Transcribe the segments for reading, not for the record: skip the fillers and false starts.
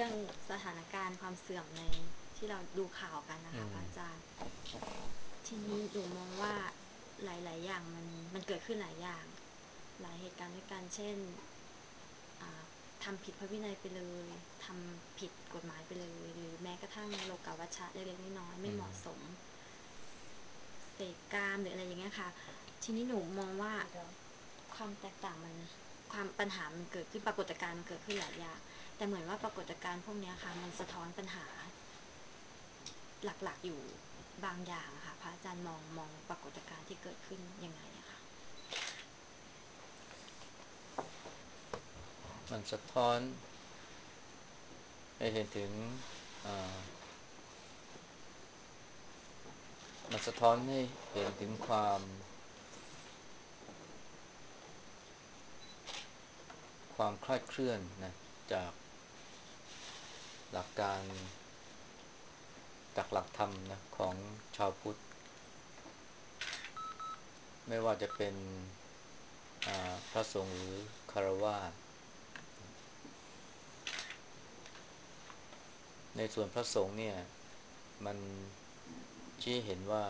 รื่องสถานการณ์ความเสื่อมในที่เราดูข่าวกันนะคะพระอาจารย์ทีนี้หนูมองว่าหลายๆอย่างมันเกิดขึ้นหลายอย่างหลายเหตุการณ์ด้วยกันเช่นทำผิดพระวินัยไปเลยทำผิดกฎหมายไปเลยหรือแม้กระทั่งโลกาวัชชะเล็กๆน้อยๆไม่เหมาะสมเสพกามหรืออะไรอย่างเงี้ยค่ะทีนี้หนูมองว่าความแตกต่างความปัญหามันเกิดขึ้นปรากฏการณ์มันเกิดขึ้นหลายอย่างแต่เหมือนว่าปรากฏการณ์พวกนี้ค่ะมันสะท้อนปัญหาหลักๆอยู่บางอย่างค่ะพระอาจารย์มองปรากฏการณ์ที่เกิดขึ้นยังไงอะคะมันสะท้อนให้เห็นถึงมันสะท้อนให้เห็นถึงความคลาดเคลื่อนนะจากหลักการจากหลักธรรมนะของชาวพุทธไม่ว่าจะเป็นพระสงฆ์หรือคฤหัสถ์ในส่วนพระสงฆ์เนี่ยมันชี้เห็นว่า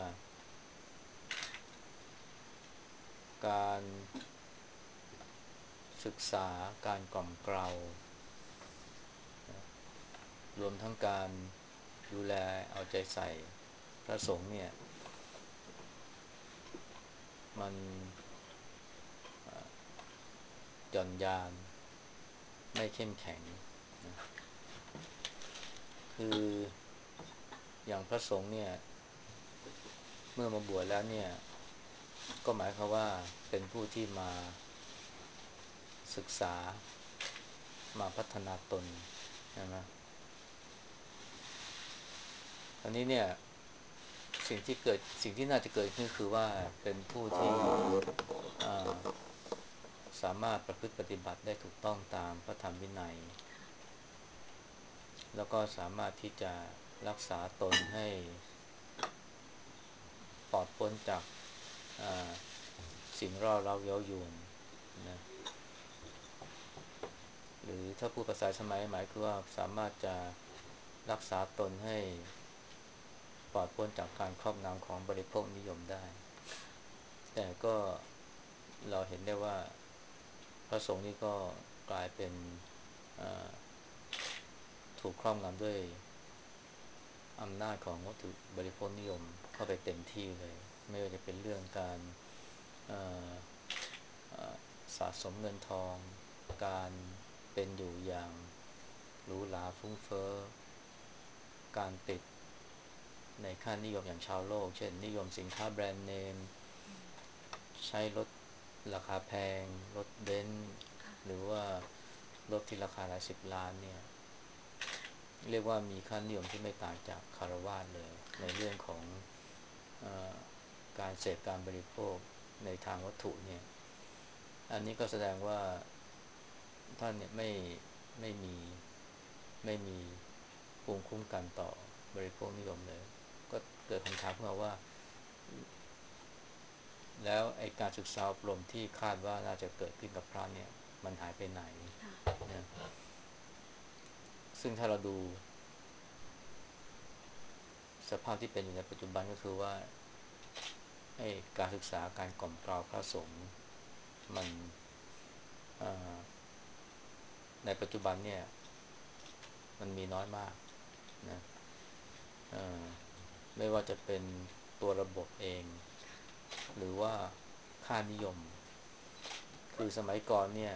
การศึกษาการกล่อมเกลารวมทั้งการดูแลเอาใจใส่พระสงฆ์เนี่ยมันหย่อนยานไม่เข้มแข็งนะคืออย่างพระสงฆ์เนี่ยเมื่อมาบวชแล้วเนี่ยก็หมายความว่าเป็นผู้ที่มาศึกษามาพัฒนาตนใช่ไหมอันนี้เนี่ยสิ่งที่น่าจะเกิดขึ้นคือว่าเป็นผู้ที่สามารถประพฤติปฏิบัติได้ถูกต้องตามพระธรรมวินัยแล้วก็สามารถที่จะรักษาตนให้ปลอดพ้นจากสิ่งร่อเร้าเย้ายวนนะหรือถ้าพูดภาษาสมัยหมายคือว่าสามารถจะรักษาตนให้ปลอดพ้นจากการครอบงำของบริโภคนิยมได้แต่ก็เราเห็นได้ว่าพระสงฆ์นี่ก็กลายเป็นถูกครอบงำด้วยอำนาจของวัตถุบริโภคนิยมเข้าไปเต็มที่เลยไม่ว่าจะเป็นเรื่องการเอ่อสะสมเงินทองการเป็นอยู่อย่างหรูหราฟุ้งเฟ้อการติดในค่านิยมอย่างชาวโลกเช่นนิยมสินค้าแบรนด์เนมใช้รถราคาแพงรถเบนซ์หรือว่ารถที่ราคาหลายสิบล้านเนี่ยเรียกว่ามีค่านิยมที่ไม่ต่างจากคฤหัสถ์เลยในเรื่องของเออการเสพการบริโภคในทางวัตถุเนี่ยอันนี้ก็แสดงว่าท่านเนี่ยไม่มีไม่มีภูมิคุ้มกันต่อบริโภคนิยมเลยก็เกิดคำถามขึ้นมาว่าแล้วไอการศึกษาอบรมที่คาดว่าน่าจะเกิดขึ้นกับพระเนี่ยมันหายไปไหนนะซึ่งถ้าเราดูสภาพที่เป็นอยู่ในปัจจุบันก็คือว่าไอการศึกษาการกล่อมเกลาพระสงฆ์มันในปัจจุบันเนี่ยมันมีน้อยมากนะเอ่อไม่ว่าจะเป็นตัวระบบเองหรือว่าค่านิยมคือสมัยก่อนเนี่ย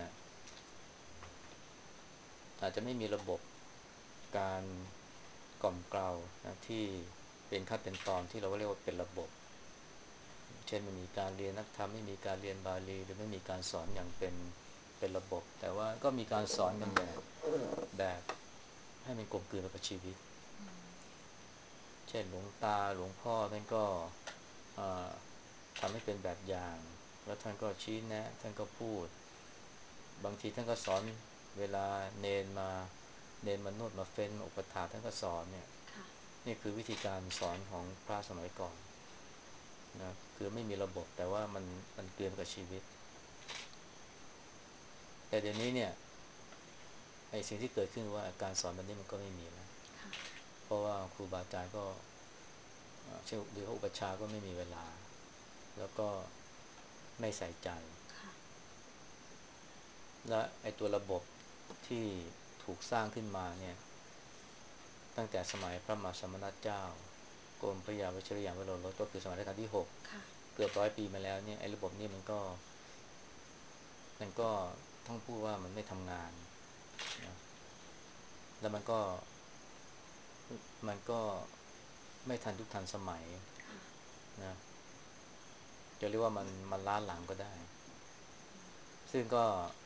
อาจจะไม่มีระบบการกล่อมเกลานะที่เป็นขั้นเป็นตอนที่เราก็เรียกว่าเป็นระบบเช่นไม่มีการเรียนนักธรรมไม่มีการเรียนบาลีหรือไม่มีการสอนอย่างเป็นระบบแต่ว่าก็มีการสอนกันแบบให้มันกลมกลืนไปกับชีวิตเช่นหลวงตาหลวงพ่อท่านก็ทำให้เป็นแบบอย่างแล้วท่านก็ชี้แนะท่านก็พูดบางทีท่านก็สอนเวลาเนนมานวดมาเฟ้นมาอุปถากท่านก็สอนเนี่ยนี่คือวิธีการสอนของพระสมัยก่อนนะคือไม่มีระบบแต่ว่ามันเกลือนกับชีวิตแต่เดี๋ยวนี้เนี่ยไอ้สิ่งที่เกิดขึ้นว่าการสอนแบบนี้มันก็ไม่มีแล้วค่ะเพราะว่าครูบาอาจารย์ก็เช่นหรือว่าอุปชฌาย์ก็ไม่มีเวลาแล้วก็ไม่ใส่ใจค่ะและไอ้ตัวระบบที่ถูกสร้างขึ้นมาเนี่ยตั้งแต่สมัยพระมหาสมณเจ้ากรมพระยาวชิรยานวโรรสก็คือสมัยรัชกาลที่6 ค่ะเกือบ100 ปีมาแล้วเนี่ยไอ้ระบบนี้มันก็ต้องพูดว่ามันไม่ทำงานนะแล้วมันก็ไม่ทันยุคทันสมัยค่ะนะจะเรียกว่ามันล้าหลังก็ได้ซึ่งก็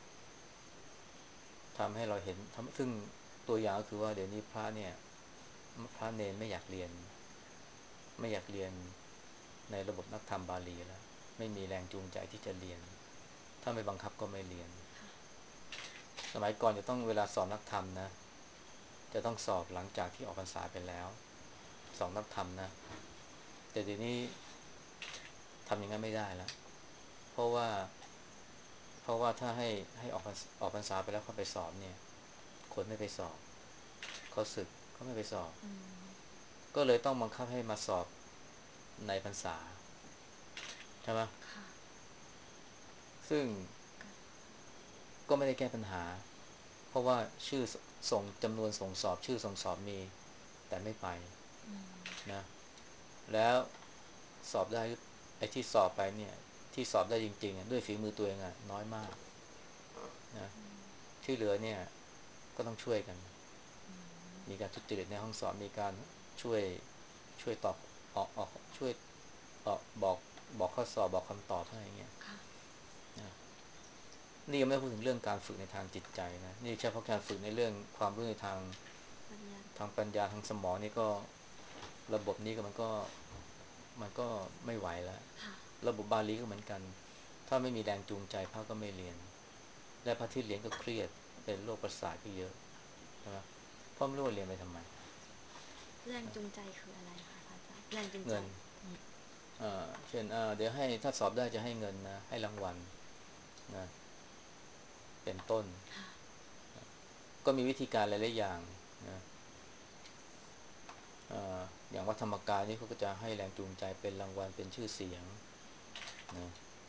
ทำให้เราเห็นซึ่งตัวอย่างก็คือว่าเดี๋ยวนี้พระเนี่ยพระเนรไม่อยากเรียนในระบบนักธรรมบาลีแล้วไม่มีแรงจูงใจที่จะเรียนถ้าไม่บังคับก็ไม่เรียนค่ะสมัยก่อนจะต้องเวลาสอบนักธรรมนะจะต้องสอบหลังจากที่ออกพรรษาไปแล้วสอบนักธรรมนะแต่เดี๋ยวนี้ทำอย่างนั้นไม่ได้แล้วเพราะว่าถ้าให้ออกพรรษาไปแล้วเขาไปสอบเนี่ยคนไม่ไปสอบเขาสึกเขาไม่ไปสอบอืมก็เลยต้องบังคับให้มาสอบในพรรษาใช่ไหมค่ะซึ่งก็ก็ไม่ได้แก้ปัญหาเพราะว่าชื่อส่งจำนวนส่งสอบชื่อส่งสอบมีแต่ไม่ไปอืมนะแล้วสอบได้ไอ้ที่สอบไปเนี่ยที่สอบได้จริงๆด้วยฝีมือตัวเองน้อยมากนะที่เหลือเนี่ยก็ต้องช่วยกันอืมมีการทุจริตในห้องสอบมีการช่วยตอบออกช่วยบอกข้อสอบบอกคำตอบให้อย่างเงี้ยค่ะนะนี่ยังไม่พูดถึงเรื่องการฝึกในทางจิตใจนะนี่เฉพาะการฝึกในเรื่องความรู้ในทางปัญญาปัญญาทางสมองนี่ก็ระบบนี้ก็มันก็ไม่ไหวแล้วค่ะระบบบาลีก็เหมือนกันถ้าไม่มีแรงจูงใจพระก็ไม่เรียนและพระที่เรียนก็เครียดเป็นโรคประสาทก็เยอะใช่ไหมเพราะไม่รู้ว่าเรียนไปทำไมแรงจูงใจคืออะไรคะพระอาจารย์แรงจูงใจเงินเช่นเดี๋ยวให้ถ้าสอบได้จะให้เงินนะให้รางวัลนะเป็นต้นค่ะก็มีวิธีการหลายๆอย่างนะเอ่อย่างวัดธรรมกายนี่เขาก็จะให้แรงจูงใจเป็นรางวัลเป็นชื่อเสียงนะ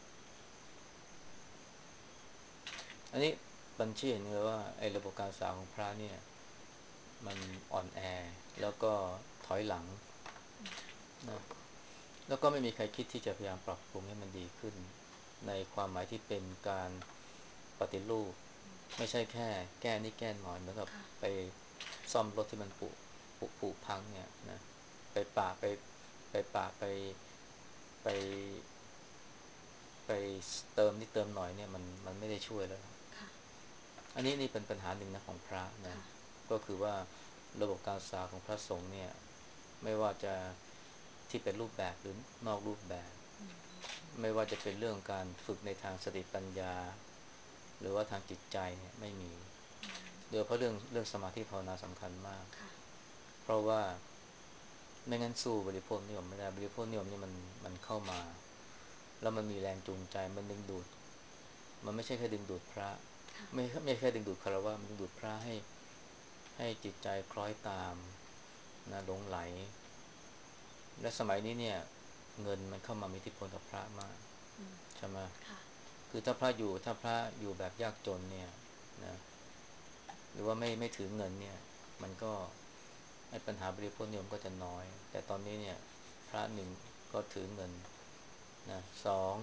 อันนี้บัญชีเห็นเลยว่าไอ้ระบบการศึกษาของพระเนี่ยมันอ่อนแอแล้วก็ถอยหลังนะแล้วก็ไม่มีใครคิดที่จะพยายามปรับปรุงให้มันดีขึ้นในความหมายที่เป็นการปฏิรูปไม่ใช่แค่แก้นี่แก้หน่อยเหมือนกับค่ะไปซ่อมรถที่มันผุพังเนี่ยนะไปปะไปปะไปไปเติมนิดเติมหน่อยเนี่ยมันไม่ได้ช่วยแล้วค่ะอันนี้นี่เป็นปัญหาหนึ่งนะของพระนะค่ะก็คือว่าระบบการศึกษาของพระสงฆ์เนี่ยไม่ว่าจะที่เป็นรูปแบบหรือนอกรูปแบบอืมไม่ว่าจะเป็นเรื่องการฝึกในทางสติปัญญาหรือว่าทางจิตใจเนี่ยไม่มีอืมโดยเฉพาะเรื่องสมาธิภาวนาสำคัญมากค่ะเพราะว่าไม่งั้นสู้บริโภคนิยมไม่ได้บริโภคนิยมนี่มันเข้ามาแล้วมันมีแรงจูงใจมันดึงดูดมันไม่ใช่แค่ดึงดูดพระค่ะไม่ใช่ดึงดูดคารวะมันดึงดูดพระให้จิตใจคล้อยตามนะหลงไหลและสมัยนี้เนี่ยเงินมันเข้ามามีอิทธิพลกับพระมากอืมใช่ไหมค่ะคือถ้าพระอยู่แบบยากจนเนี่ยนะหรือว่าไม่ถือเงินเนี่ยมันก็ไอ้ปัญหาบริโภคนิยมก็จะน้อยแต่ตอนนี้เนี่ยพระหนึ่งก็ถือเงินนะสอง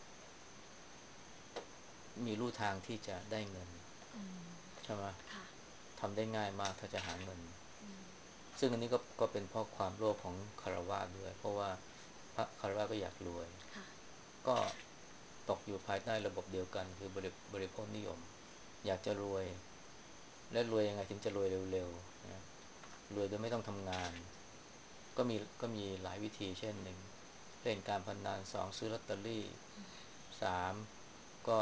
มีลู่ทางที่จะได้เงินอืมใช่ไหมค่ะทำได้ง่ายมากถ้าจะหาเงินอืมซึ่งอันนี้ก็เป็นเพราะความโลภของคารวะด้วยเพราะว่าพระคารวะก็อยากรวยค่ะก็ตกอยู่ภายใต้ระบบเดียวกันคือบริโภคนิยมอยากจะรวยและรวยยังไงถึงจะรวยเร็วๆนะรวยโดยไม่ต้องทำงานก็มีหลายวิธีเช่นหนึ่งเล่นการพนันสองซื้อลอตเตอรี่สามก็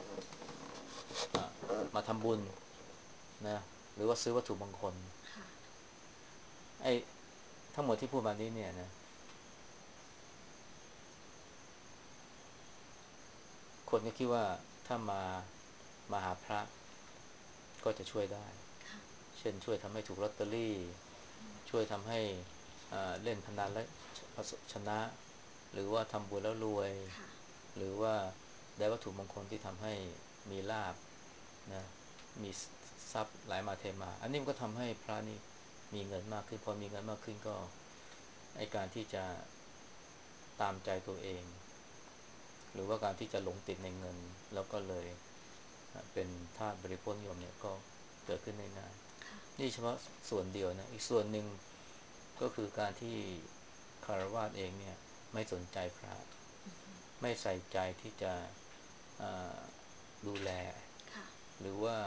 มาทำบุญนะหรือว่าซื้อวัตถุมงคลค่ะไอ้ทั้งหมดที่พูดมานี้เนี่ยนะ คนก็คิดว่าถ้ามาหาพระก็จะช่วยได้ค่ะเช่นช่วยทำให้ถูกลอตเตอรี่ช่วยทำให้เล่นพนันและชนะหรือว่าทำบุญแล้วรวยค่ะหรือว่าได้วัตถุมงคลที่ทำให้มีลาภนะมีทรัพย์ไหลมาเทมาอันนี้มันก็ทำให้พระนี่มีเงินมากขึ้นพอมีเงินมากขึ้นก็ไอการที่จะตามใจตัวเองหรือว่าการที่จะหลงติดในเงินแล้วก็เลยเป็นทาสบริโภคนิยมเนี่ยก็เกิดขึ้นได้ง่ายค่ะนี่เฉพาะส่วนเดียวนะอีกส่วนหนึ่งก็คือการที่คฤหัสถ์เองเนี่ยไม่สนใจพระไม่ใส่ใจที่จะดูแลค่ะหรือว่า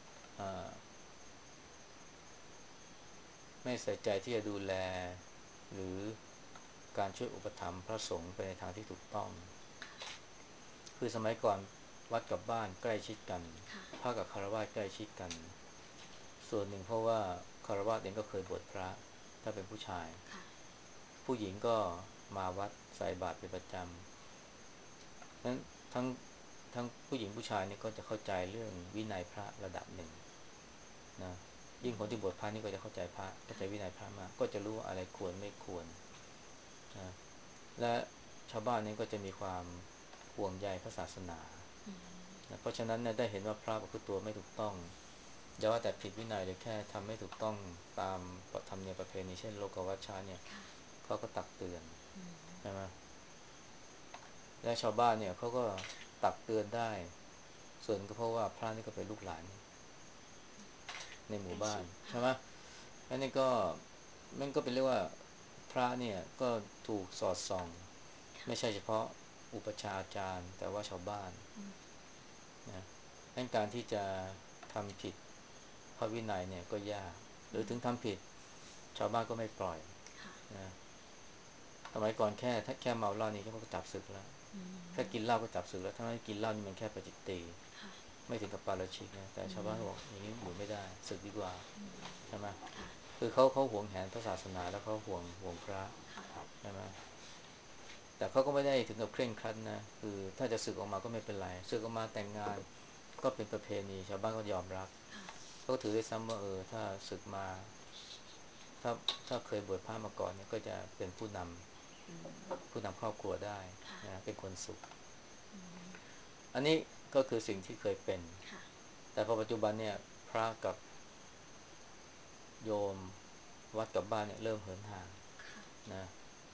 ไม่ใส่ใจที่จะดูแลหรือการช่วยอุปถัมภ์พระสงฆ์ไปในทางที่ถูกต้องคือสมัยก่อนวัดกับบ้านใกล้ชิดกันค่ะพระกับคฤหัสถ์ใกล้ชิดกันส่วนหนึ่งเพราะว่าคฤหัสถ์เองก็เคยบวชพระถ้าเป็นผู้ชายค่ะผู้หญิงก็มาวัดใส่บาตรเป็นประจำนั้นทั้งทั้งผู้หญิงผู้ชายนี่ก็จะเข้าใจเรื่องวินัยพระระดับหนึ่งนะยิ่งคนที่บวชพระนี่ก็จะเข้าใจพระเข้าใจวินัยพระมากก็จะรู้ว่าอะไรควรไม่ควรนะและชาวบ้านนี้ก็จะมีความห่วงใยพระศาสนานะเพราะฉะนั้นเนี่ยได้เห็นว่าพระประพฤติตัวไม่ถูกต้องอย่าว่าแต่ผิดวินัยเลยแค่ทำไม่ถูกต้องตามธรรมเนียมประเพณีเช่นโลกวัชชะเนี่ยเขาก็ตักเตือนใช่ไหมและชาวบ้านเนี่ยเขาก็ตักเตือนได้ส่วนก็เพราะว่าพระนี่ก็เป็นลูกหลานในหใกมู่บ้านล้ชิดค่ะใช่ไหมแล้วนี่ก็มันก็เป็นเรียกว่าพระเนี่ยก็ถูกสอดส่องไม่ใช่เฉพาะอุปชฌาย์อาจารย์แต่ว่าชาวบ้านนะดังการที่จะทำผิดพระวินัยเนี่ยก็ยากหรือถึงทำผิดชาวบ้านก็ไม่ปล่อยค่ะนะสมัยก่อนแค่เมาเหล้านี่เขาก็จับศึกแล้วถ้ากินเหล้าก็จับศึกแล้วถ้าไม่กินเหล้านี่มันแค่ปาจิตตีค่ะไม่ถึงกับปาราชิกนะแต่ชาวบ้านก็บอกอย่างนี้อยู่ไม่ได้ศึกดีกว่าใช่ไหมค่ะคือเขาหวงแหนพระศาสนาแล้วเขาห่วงพระค่ะใช่ไหมแต่เขาก็ไม่ได้ถึงกับเคร่งครัดนะคือถ้าจะสึกออกมาก็ไม่เป็นไรสึกออกมาแต่งงานก็เป็นประเพณีชาวบ้านก็ยอมรับค่ะเขาถือได้ซ้ำว่าถ้าสึกมาถ้าถ้าเคยบวชพระมาก่อนเนี่ยก็จะเป็นผู้นำครอบครัวได้ค่ะนะเป็นคนสุขอันนี้ก็คือสิ่งที่เคยเป็นค่ะแต่พอปัจจุบันเนี่ยพระกับโยมวัดกับบ้านเนี่ยเริ่มเหินห่างค่ะนะ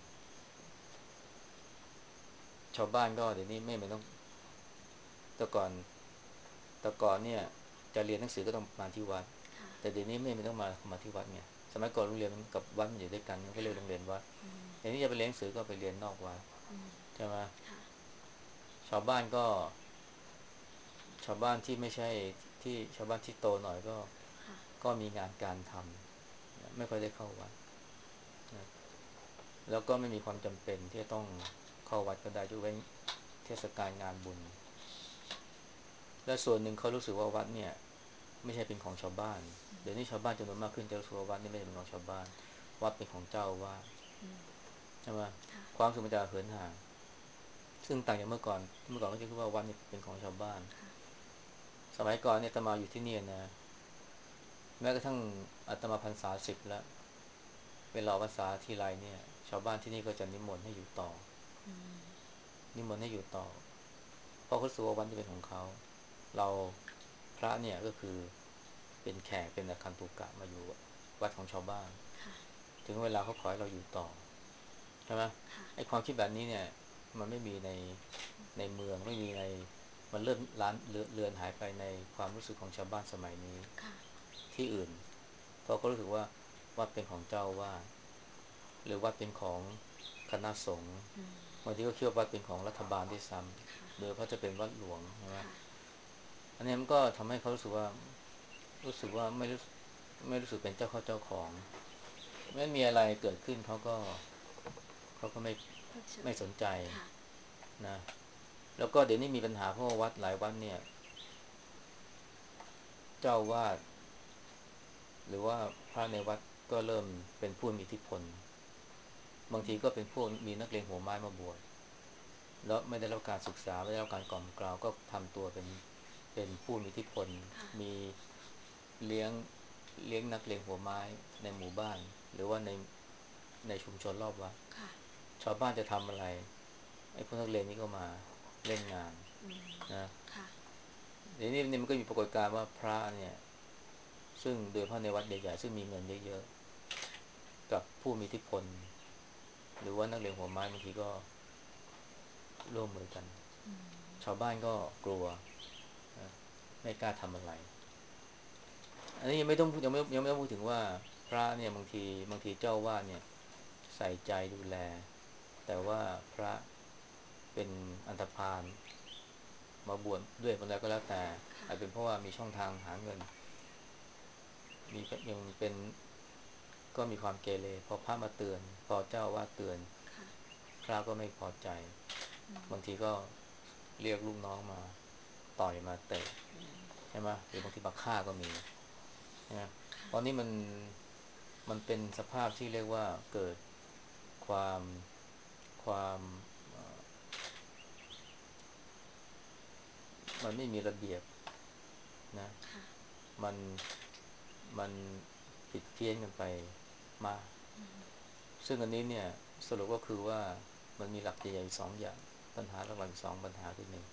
ชาวบ้านก็เดี๋ยวนี้ไม่ต้องแต่ก่อนแต่ก่อนเนี่ยจะเรียนหนังสือก็ต้องมาที่วัดค่ะแต่เดี๋ยวนี้ไม่ต้องมาที่วัดเนี่ยสมัยก่อนโรงเรียนมันกับวัดมันอยู่ด้วยกันก็เรียกโรงเรียนวัดเดี๋ยวนี้จะไปเรียนหนังสือก็ไปเรียนนอกวัดใช่ไหมค่ะชาวบ้านก็ชาวบ้านที่ไม่ใช่ที่ชาวบ้านที่โตหน่อยก็ค่ะก็มีงานการทำไม่ค่อยได้เข้าวัดนะแล้วก็ไม่มีความจำเป็นที่จะต้องเข้าวัดก็ได้ยกเว้นเทศกาลงานบุญและส่วนหนึ่งเขารู้สึกว่าวัดเนี่ยไม่ใช่เป็นของชาวบ้านเดี๋ยวนี้ชาวบ้านจำนวนมากขึ้นจะรู้สึกว่าวัดนี่ไม่ใช่เป็นของชาวบ้านวัดเป็นของเจ้าว่าใช่ไหมค่ะความรู้สึกมันจะเหินห่างซึ่งต่างจากเมื่อก่อนก็จะคิดว่าวัดนี่เป็นของชาวบ้านค่ะสมัยก่อนเนี่ยอาตมาอยู่ที่นี่นะแม้กระทั่งอาตมาพรรษา10แล้วเวลาพรรษาทีไรเนี่ยชาวบ้านที่นี่ก็จะนิมนต์ให้อยู่ต่อนิมนต์ให้อยู่ต่อเพราะเขารู้สึกว่าวัดนี่เป็นของเขาเราพระเนี่ยก็คือเป็นแขกเป็นอาคันตุกะมาอยู่วัดของชาวบ้านค่ะถึงเวลาเขาขอให้เราอยู่ต่อใช่ไหมค่ะไอ้ความคิดแบบนี้เนี่ยมันไม่มีในเมืองไม่มีในมันเลื่อนล้านเลือนหายไปในความรู้สึกของชาวบ้านสมัยนี้ค่ะที่อื่นเพราะเขารู้สึกว่าวัดเป็นของเจ้าว่าหรือวัดเป็นของคณะสงฆ์บางทีก็คิดว่าวัดเป็นของรัฐบาลด้วยซ้ำโดยเพราะจะเป็นวัดหลวงใช่ไหมค่ะอันนี้มันก็ทำให้เขารู้สึกว่าไม่รู้สึกเป็นเจ้าเข้าเจ้าของไม่มีอะไรเกิดขึ้นเขาก็เพิกเฉไม่ยสนใจค่ะนะแล้วก็เดี๋ยวนี้มีปัญหาเพราะว่าวัดหลายวัดเนี่ยเจ้าวาดหรือว่าพระในวัดก็เริ่มเป็นผู้มีอิทธิพลบางทีก็เป็นพวกมีนักเลงหัวไม้มาบวชแล้วไม่ได้รับการศึกษาไม่ได้รับการกล่อมกล่าวก็ทำตัวเป็นผู้มีอิทธิพลค่ะมีเลี้ยงเลี้ยงนักเลงหัวไม้ในหมู่บ้านหรือว่าในชุมชนรอบวัดค่ะชาวบ้านจะทำอะไรไอ้พวกนักเลงนี่ก็มาเล่นงานอืมนะค่ะเดี๋ยวนี้มันก็มีปรากฏการณ์ว่าพระเนี่ยซึ่งโดยเฉพาะในวัดใหญ่ๆซึ่งมีเงินเยอะๆกับผู้มีอิทธิพลหรือว่านักเลงหัวไม้บางทีก็ร่วมมือกันอืมชาวบ้านก็กลัวนะไม่กล้าทำอะไร อันนี้ยังไม่ต้องยังไม่ต้องพูดถึงว่าพระเนี่ยบางทีเจ้าวาดเนี่ยใส่ใจดูแลแต่ว่าพระเป็นอันธพาลมาบวชด้วยมันแล้วก็แล้วแต่ค่ะอาจเป็นเพราะว่ามีช่องทางหาเงินมียังเป็นก็มีความเกเรพอพระมาเตือนพอเจ้าวาดเตือนค่ะพระก็ไม่พอใจอืมบางทีก็เรียกลูกน้องมาต่อยมาเตะอืมใช่ไหมหรือบางทีค่ะมาฆ่าก็มีนะตอนนี้ค่ะมันเป็นสภาพที่เรียกว่าเกิดความความเอ่อมันไม่มีระเบียบนะค่ะมันมันผิดเพี้ยนกันไปมากอืมซึ่งอันนี้เนี่ยสรุปก็คือว่ามันมีหลักใหญ่ๆสองอย่างปัญหาระหว่างสองปัญหาคือหนึ่ง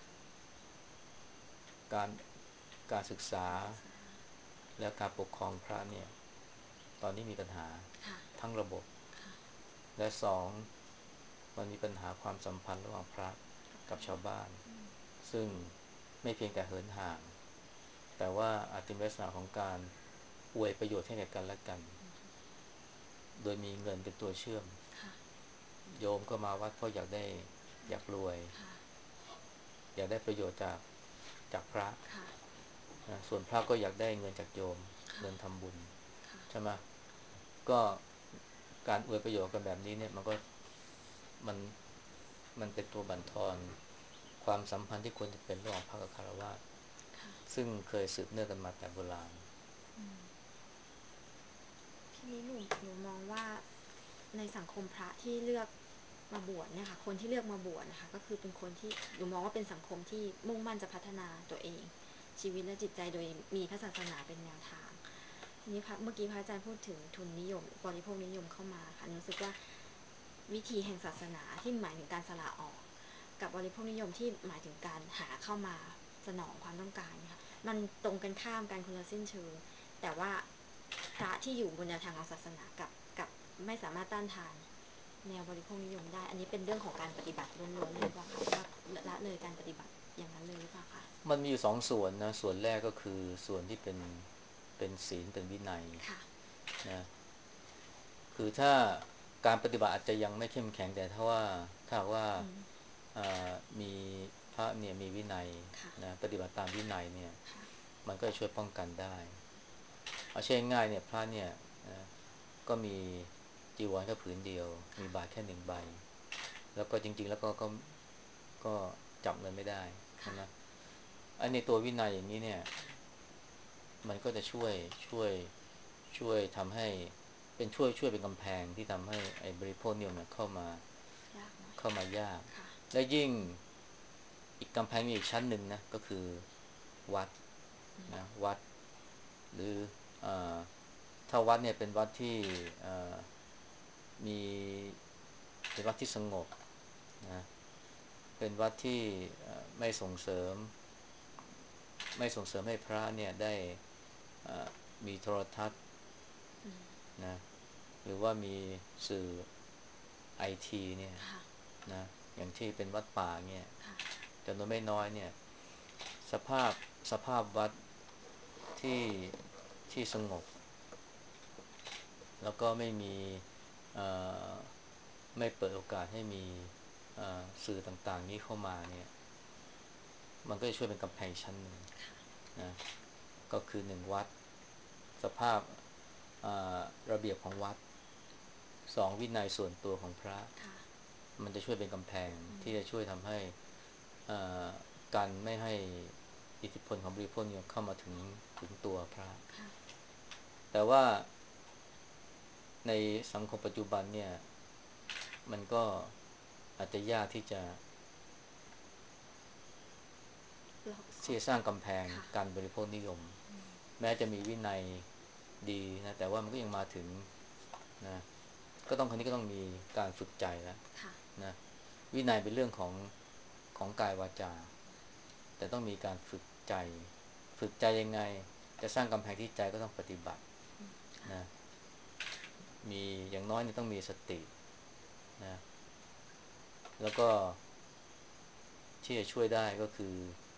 การการศึกษาการศึกษาและการปกครองพระเนี่ยตอนนี้มีปัญหาค่ะทั้งระบบค่ะและสองมันมีปัญหาความสัมพันธ์ระหว่างพระกับชาวบ้านกับชาวบ้านอืมซึ่งไม่เพียงแต่เหินห่างแต่ว่าอาจจะเป็นลักษณะของการอวยประโยชน์ให้แก่กันและกันโดยมีเงินเป็นตัวเชื่อมค่ะโยมก็มาวัดเพราะอยากรวยค่ะอยากได้ประโยชน์จากพระค่ะนะส่วนพระก็อยากได้เงินจากโยมค่ะเงินทำบุญค่ะใช่ไหมก็การอวยประโยชน์กันแบบนี้เนี่ยมันมันเป็นตัวบั่นทอนความสัมพันธ์ที่ควรจะเป็นระหว่างพระกับฆราวาสค่ะซึ่งเคยสืบเนื่องกันมาแต่โบราณอืมทีนี้หนูมองว่าในสังคมพระที่เลือกมาบวชเนี่ยค่ะคนที่เลือกมาบวชนะคะก็คือเป็นคนที่หนูมองว่าเป็นสังคมที่มุ่งมั่นจะพัฒนาตัวเองชีวิตและจิตใจโดยมีพระศาสนาเป็นแนวทางทีนี้เมื่อกี้พระอาจารย์พูดถึงทุนนิยมบริโภคนิยมเข้ามาค่ะรู้สึกว่าวิธีแห่งศาสนาที่หมายถึงการสละออกกับบริโภคนิยมที่หมายถึงการหาเข้ามาสนองความต้องการค่ะมันตรงกันข้ามกันคนละสิ้นเชิงแต่ว่าพระที่อยู่บนแนวทางของศาสนากับไม่สามารถต้านทานแนวบริโภคนิยมได้อันนี้เป็นเรื่องของการปฏิบัติล้วนๆเลยหรือเปล่าคะว่าละเลยการปฏิบัติอย่างนั้นเลยหรือเปล่าคะมันมีอยู่สองส่วนนะส่วนแรกก็คือส่วนที่เป็นศีลเป็นวินัยค่ะนะคือถ้าการปฏิบัติอาจจะยังไม่เข้มแข็งแต่ถ้าว่าอืมอ่ามีพระเนี่ยมีวินัยค่ะนะปฏิบัติตามวินัยเนี่ยค่ะมันก็จะช่วยป้องกันได้เอาเช่นง่ายเนี่ยพระเนี่ยนะก็มีจีวรแค่ผืนเดียวมีค่ะบาตรแค่1 ใบแล้วก็จริงๆแล้วก็จับเงินไม่ได้ใช่ค่ะไหมอันในตัววินัยอย่างนี้เนี่ยมันก็จะช่วยทำให้เป็นช่วยเป็นกำแพงที่ทำให้ไอ้บริโภคนิยมเนี่ยยากหน่อยเข้ามายากค่ะและยิ่งอีกกำแพงมีอีกชั้นหนึ่งนะก็คือวัดอืมนะวัดหรือเอ่อถ้าวัดเนี่ยเป็นวัดที่เอ่อมีเป็นวัดที่สงบนะเป็นวัดที่ไม่ส่งเสริมให้พระเนี่ยได้เอ่อมีโทรทัศน์อืมนะหรือว่ามีสื่อไอทีเนี่ยค่ะนะอย่างที่เป็นวัดป่าเนี่ยค่ะจำนวนไม่น้อยเนี่ยสภาพสภาพวัดที่ที่สงบแล้วก็ไม่มีเอ่อไม่เปิดโอกาสให้มีสื่อต่างๆนี้เข้ามาเนี่ยมันก็จะช่วยเป็นกำแพงชั้นหนึ่งนะก็คือ1 วัดสภาพอ่าระเบียบของวัด2วินัยส่วนตัวของพระค่ะมันจะช่วยเป็นกำแพงอืมที่จะช่วยทำให้อ่ากันไม่ให้อิทธิพลของบริโภคนิยมเข้ามาถึงตัวพระค่ะแต่ว่าในสังคมปัจจุบันเนี่ยมันก็อาจจะยากที่จะแล้วก็ที่จะสร้างกำแพงค่ะการบริโภคนิยมแม้จะมีวินัยดีนะแต่ว่ามันก็ยังมาถึงนะก็ต้องคนนี้ก็ต้องมีการฝึกใจแล้วค่ะนะวินัยเป็นเรื่องของกายวาจาแต่ต้องมีการฝึกใจฝึกใจยังไงจะสร้างกำแพงที่ใจก็ต้องปฏิบัติค่ะนะมีอย่างน้อยเนี่ยต้องมีสตินะแล้วก็ที่จะช่วยได้ก็คือ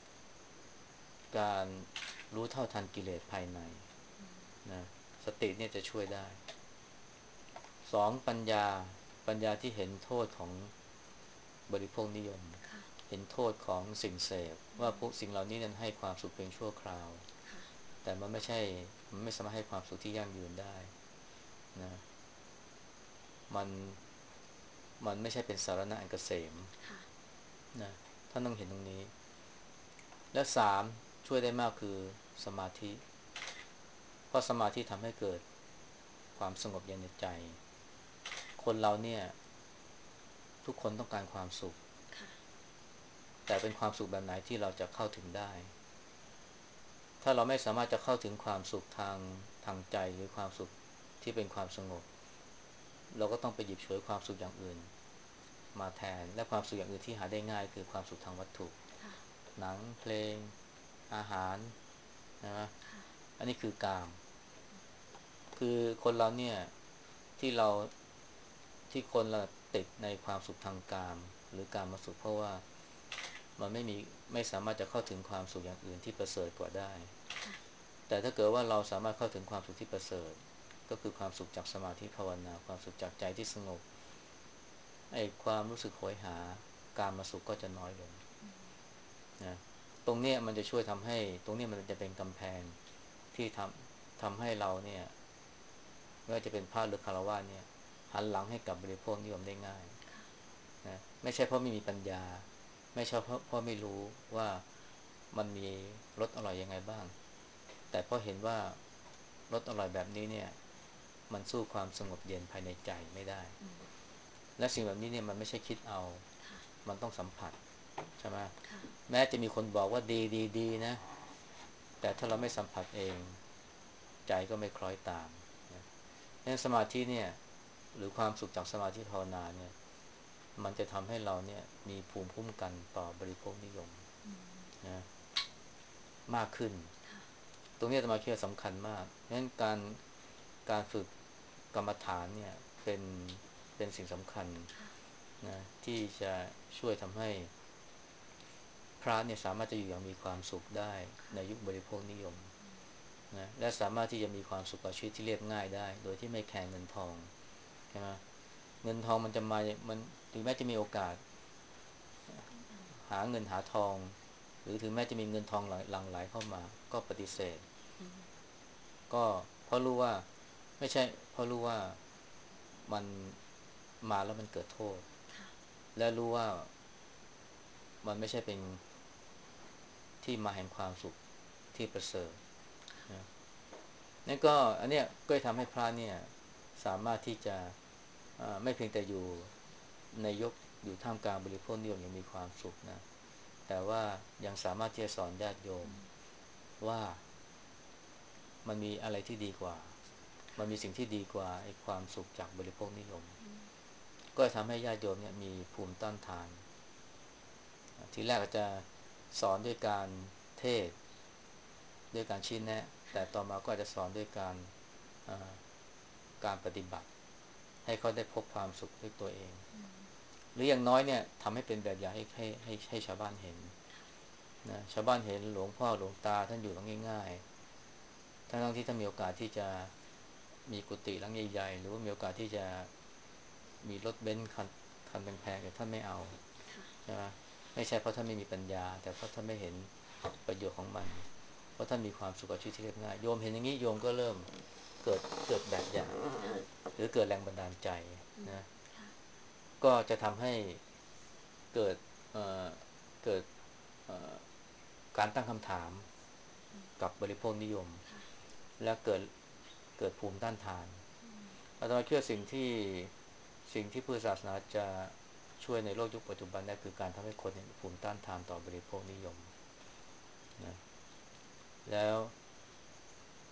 การรู้เท่าทันกิเลสภายในนะสติเนี่ยจะช่วยได้สองปัญญาที่เห็นโทษของบริโภคนิยมค่ะเห็นโทษของสิ่งเสพว่าพวกสิ่งเหล่านี้นั้นให้ความสุขเพียงชั่วคราวค่ะแต่มันไม่สามารถให้ความสุขที่ยั่งยืนได้นะมันมันไม่ใช่เป็นสารณะอันเกษมค่ะนะท่านต้องเห็นตรงนี้และสามช่วยได้มากคือสมาธิเพราะสมาธิทำให้เกิดความสงบเย็นในใจคนเราเนี่ยทุกคนต้องการความสุขค่ะแต่เป็นความสุขแบบไหนที่เราจะเข้าถึงได้ถ้าเราไม่สามารถจะเข้าถึงความสุขทางใจหรือความสุขที่เป็นความสงบเราก็ต้องไปหยิบฉวยความสุขอย่างอื่นมาแทนและความสุขอย่างอื่นที่หาได้ง่ายคือความสุขทางวัตถุค่ะหนังเพลงอาหารนะค่ะอันนี้คือกามคือคนเราเนี่ยที่เราที่คนเราติดในความสุขทางกามหรือการมาสุขเพราะว่ามันไม่สามารถจะเข้าถึงความสุขอย่างอื่นที่ประเสริฐกว่าได้แต่ถ้าเกิดว่าเราสามารถเข้าถึงความสุขที่ประเสริฐก็คือความสุขจากสมาธิภาวนาความสุขจากใจที่สงบไอ้ความรู้สึกโหยหาการมาสุขก็จะน้อยลงนะตรงเนี้ยมันจะช่วยทำให้ตรงเนี้ยมันจะเป็นกำแพงที่ทำให้เราเนี่ยไม่ว่าจะเป็นพระหรือฆราวาสเนี่ยหันหลังให้กับบริโภคนิยมได้ง่ายนะไม่ใช่เพราะไม่มีปัญญาไม่ใช่เพราะไม่รู้ว่ามันมีรสอร่อยยังไงบ้างแต่เพราะเห็นว่ารสอร่อยแบบนี้เนี่ยมันสู้ความสงบเย็นภายในใจไม่ได้และสิ่งแบบนี้เนี่ยมันไม่ใช่คิดเอาค่ะมันต้องสัมผัสใช่ไหมค่ะแม้จะมีคนบอกว่าดีดีดีนะแต่ถ้าเราไม่สัมผัสเองใจก็ไม่คล้อยตามนะนั้นสมาธิเนี่ยหรือความสุขจากสมาธิภาวนาเนี่ยมันจะทำให้เราเนี่ยมีภูมิคุ้มกันต่อบริโภคนิยมนะมากขึ้นค่ะตรงนี้อาตมาคิดว่าสำคัญมากนั้นการฝึกกรรมฐานเนี่ยเป็นเป็นสิ่งสำคัญค่ะนะที่จะช่วยทำให้พระเนี่ยสามารถจะอยู่อย่างมีความสุขได้ในยุคบริโภคนิยมนะและสามารถที่จะมีความสุขกับชีวิตที่เรียบง่ายได้โดยที่ไม่แคร์เงินทองใช่ไหมเงินทองมันจะมามันถึงแม้จะมีโอกาสหาเงินหาทองหรือถึงแม้จะมีเงินทองหลั่งไหลเข้ามาก็ปฏิเสธก็เพราะรู้ว่าไม่ใช่เพราะรู้ว่ามันมาแล้วมันเกิดโทษค่ะและรู้ว่ามันไม่ใช่เป็นที่มาแห่งความสุขที่ประเสริฐนะนั่นก็อันเนี้ยก็ทำให้พระเนี่ยสามารถที่จะไม่เพียงแต่ในยกอยู่ท่ามกลางบริโภคนิยมอย่างมีความสุขนะแต่ว่ายังสามารถที่จะสอนญาติโยมว่ามันมีอะไรที่ดีกว่ามันมีสิ่งที่ดีกว่าไอ้ความสุขจากบริโภคนิยมก็ทำให้ญาติโยมเนี่ยมีภูมิต้านทานทีแรกอาจจะสอนด้วยการเทศด้วยการชี้แนะแต่ต่อมาก็อาจจะสอนด้วยอ่าการปฏิบัติให้เขาได้พบความสุขด้วยตัวเองหรืออย่างน้อยเนี่ยทำให้เป็นแบบอย่างให้ชาวบ้านเห็นนะชาวบ้านเห็นหลวงพ่อหลวงตาท่านอยู่แบบง่ายๆทั้งที่ท่านมีโอกาสที่จะมีกุฏิหลังใหญ่ๆหรือว่ามีโอกาสที่จะมีรถเบนซ์คันแพงๆแต่ท่านไม่เอาใช่ไหมไม่ใช่เพราะท่านไม่มีปัญญาแต่เพราะท่านไม่เห็นประโยชน์ของมันเพราะท่านมีความสุขกับชีวิตที่เรียบง่ายโยมเห็นอย่างนี้โยมก็เริ่มเกิดเกิดแบบอย่างหรือเกิดแรงบันดาลใจนะก็จะทำให้เกิดเอ่อเกิดเอ่อการตั้งคำถามกับบริโภคนิยมและเกิดภูมิต้านทานอาตมาคิดว่าสิ่งที่พุทธศาสนาจะช่วยในโลกยุคปัจจุบันนี่คือการทำให้คนมีภูมิต้านทานต่อบริโภคนิยมนะแล้ว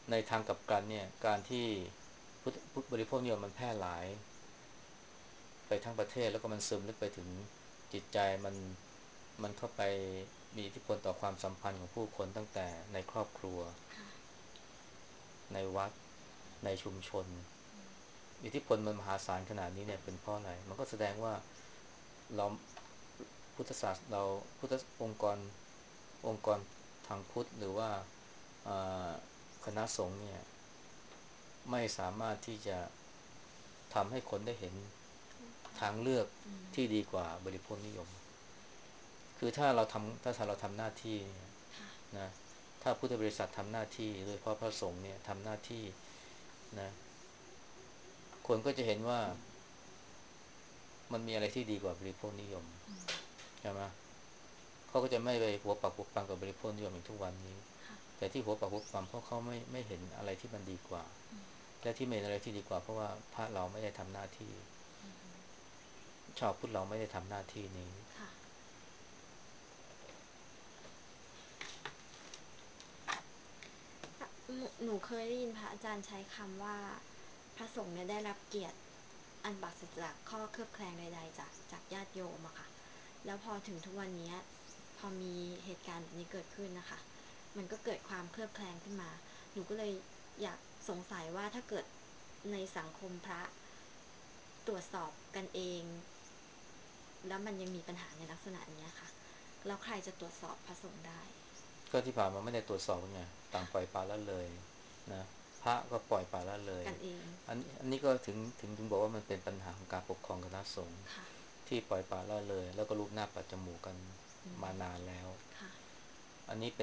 ในทางกลับกันเนี่ยการที่พุทธบริโภคนิยมมันแพร่หลายไปทั้งประเทศแล้วก็มันซึมลึกไปถึงจิตใจมันเข้าไปมีอิทธิพลต่อความสัมพันธ์ของผู้คนตั้งแต่ในครอบครัวในวัดในชุมชนอิทธิพลมันมหาศาลขนาดนี้เนี่ยเป็นเพราะอะไรมันก็แสดงว่าเราพุทธศาสนาเราพุทธองค์กรทางพุทธหรือว่าคณะสงฆ์เนี่ยไม่สามารถที่จะทำให้คนได้เห็นทางเลือกที่ดีกว่าบริโภคนิยมคือถ้าเราทำหน้าที่เนี่ยนะถ้าพุทธบริษัททำหน้าที่โดยเฉพาะพระสงฆ์เนี่ยทำหน้าที่นะคนก็จะเห็นว่ามันมีอะไรที่ดีกว่าบริโภคนิยมใช่ไหมเขาก็จะไม่ไปหัวปักหัวปั๊มกับบริโภคนิยมอย่างทุกวันนี้แต่ที่หัวปักหัวปั๊มเพราะเขาไม่เห็นอะไรที่มันดีกว่าและที่ไม่เห็นอะไรที่ดีกว่าเพราะว่าพระเราไม่ได้ทำหน้าที่ชาวพุทธเราไม่ได้ทำหน้าที่นี้หนูเคยได้ยินพระอาจารย์ใช้คำว่าพระสงฆ์เนี่ยได้รับเกียรติอันปราศจากข้อเคลือบแคลงใดๆจากญาติโยมอะค่ะแล้วพอถึงทุกวันนี้พอมีเหตุการณ์แบบนี้เกิดขึ้นนะคะมันก็เกิดความเคลือบแคลงขึ้นมาหนูก็เลยอยากสงสัยว่าถ้าเกิดในสังคมพระตรวจสอบกันเองแล้วมันยังมีปัญหาในลักษณะนี้ค่ะแล้วใครจะตรวจสอบพระสงฆ์ได้ก็ที่ผ่านมาไม่ได้ตรวจสอบไงต่างปล่อยปละละเลยนะพระก็ปล่อยปละละเลยกันเองอันนี้ก็ถึงบอกว่ามันเป็นปัญหาของการปกครองคณะสงฆ์ที่ปล่อยปละละเลยแล้วก็ลูบหน้าปัดจมูกกันมานานแล้วอันนี้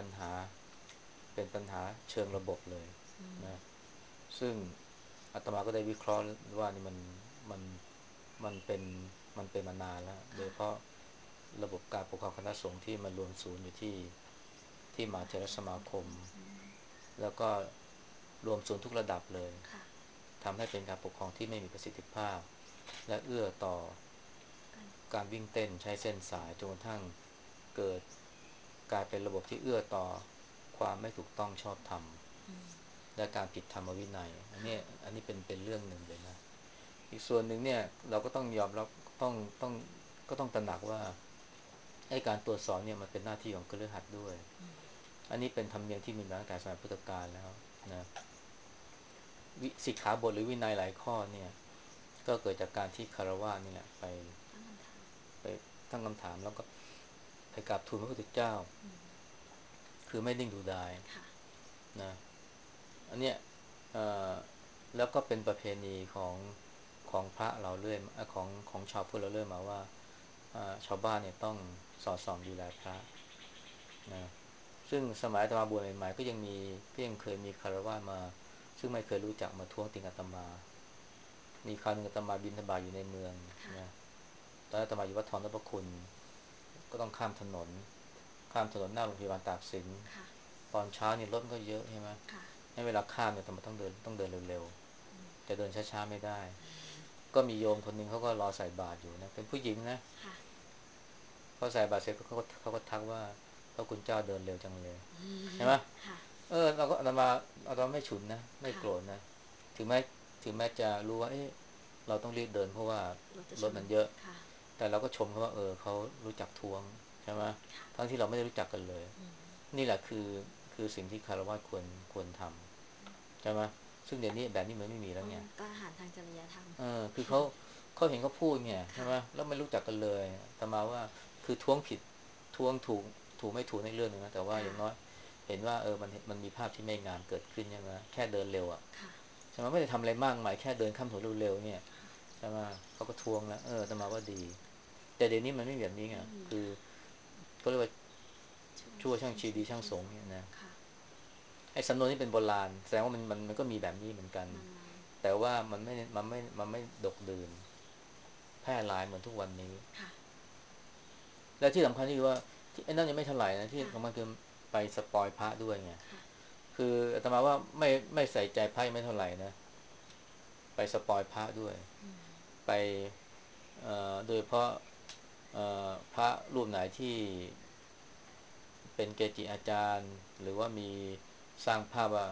เป็นปัญหาเชิงระบบเลยนะซึ่งอาตมาก็ได้วิเคราะห์ว่านี่มันมันเป็นมันเป็นมานานแล้วโดยเพราะระบบการปกครองคณะสงฆ์ที่มันรวมศูนย์อยู่ที่มหาเถรสมาคมแล้วก็รวมศูนย์ทุกระดับเลยทำให้เป็นการปกครองที่ไม่มีประสิทธิภาพและเอื้อต่อการวิ่งเต้นใช้เส้นสายจนกระทั่งเกิดกลายเป็นระบบที่เอื้อต่อความไม่ถูกต้องชอบธรรมและการผิดธรรมวินัยอันนี้เป็นเรื่องหนึ่งเลยนะอีกส่วนหนึ่งเนี่ยเราก็ต้องยอมรับต้องก็ต้องตระหนักว่าไอ้การตรวจสอบเนี่ยมันเป็นหน้าที่ของคฤหัสถ์ด้วยอันนี้เป็นธรรมเนียมที่มีมาตั้งแต่สมัยพุทธกาลแล้วนะสิกขาบทหรือวินัยหลายข้อเนี่ยก็เกิดจากการที่คฤหัสถ์เนี่ยไปตั้งคำถามแล้วก็ไปกราบทูลพระพุทธเจ้าคือไม่นิ่งดูดายนะอันเนี้ยแล้วก็เป็นประเพณีของพระเราเรื่อยของชาวพุทธเราเรื่อยมาว่าชาวบ้านเนี่ยต้องสอดส่องดูแลพระนะซึ่งสมัยอาตมาบวชใหม่ๆก็ยังเคยมีคารวะมาซึ่งไม่เคยรู้จักมาท้วงติงอาตมามีคราวหนึงอาตมาบิณฑบาตอยู่ในเมืองนะตอนนั้นอาตมาอยู่วัดทองนพคุณก็ต้องข้ามถนนหน้าโรงพยาบาลตากสินตอนเช้านี่รถมันก็เยอะใช่ไหมให้เวลาข้ามเนี่ยอาตมาต้องเดินเร็วๆจะเดินช้าๆไม่ได้ก็มีโยมคนหนึ่งเขาก็รอใส่บาตรอยู่นะเป็นผู้หญิงนะพอใส่บาตรเสร็จเขาก็ทักว่าพระคุณเจ้าเดินเร็วจังเลยใช่ไหมเราก็อาตมาไม่ฉุนนะไม่โกรธนะถึงแม้ถึงแม้จะรู้ว่าเราต้องรีบเดินเพราะว่ารถมันเยอะแต่เราก็ชมเขาว่าเขารู้จักทวงใช่ไหมทั้งที่เราไม่ได้รู้จักกันเลยนี่แหละคือสิ่งที่คารวะควรทำใช่ไหมซึ่งเดี๋ยวนี้แบบนี้มันไม่มีแล้วไงกล้าหาญทางจริยธรรมคือเขาเห็นเขาพูดไงใช่ไหมแล้วไม่รู้จักกันเลยแต่มาว่าคือทวงผิดทวงถูกไม่ถูกในเรื่องนึงนะแต่ว่าอย่างน้อยเห็นว่ามันมีภาพที่ไม่งามเกิดขึ้นใช่ไหมแค่เดินเร็วอ่ะใช่ไหมไม่ได้ทำอะไรมากมายแค่เดินข้ามถนนเร็วๆเนี่ยใช่ไหมเขาก็ทวงแล้วแต่มาว่าดีแต่เดี๋ยวนี้มันไม่แบบนี้ไงคือก็เรียกว่าชั่วช่างชีดีช่างสงเนี่ยนะไอ้สำนวนนี้เป็นโบราณแสดงว่ามันก็มีแบบนี้เหมือนกันแต่ว่ามันไม่ดกดื่นแพร่หลายเหมือนทุกวันนี้และที่สำคัญที่ว่าที่ไอ้นั่นยังไม่เท่าไหร่นะที่สำคัญคือไปสปอยพระด้วยไงคืออาตมาว่าไม่ใส่ใจพระไม่เท่าไหร่นะไปสปอยพระด้วยไปโดยเพราะพระรูปไหนที่เป็นเกจิอาจารย์หรือว่ามีสร้างภาพว่า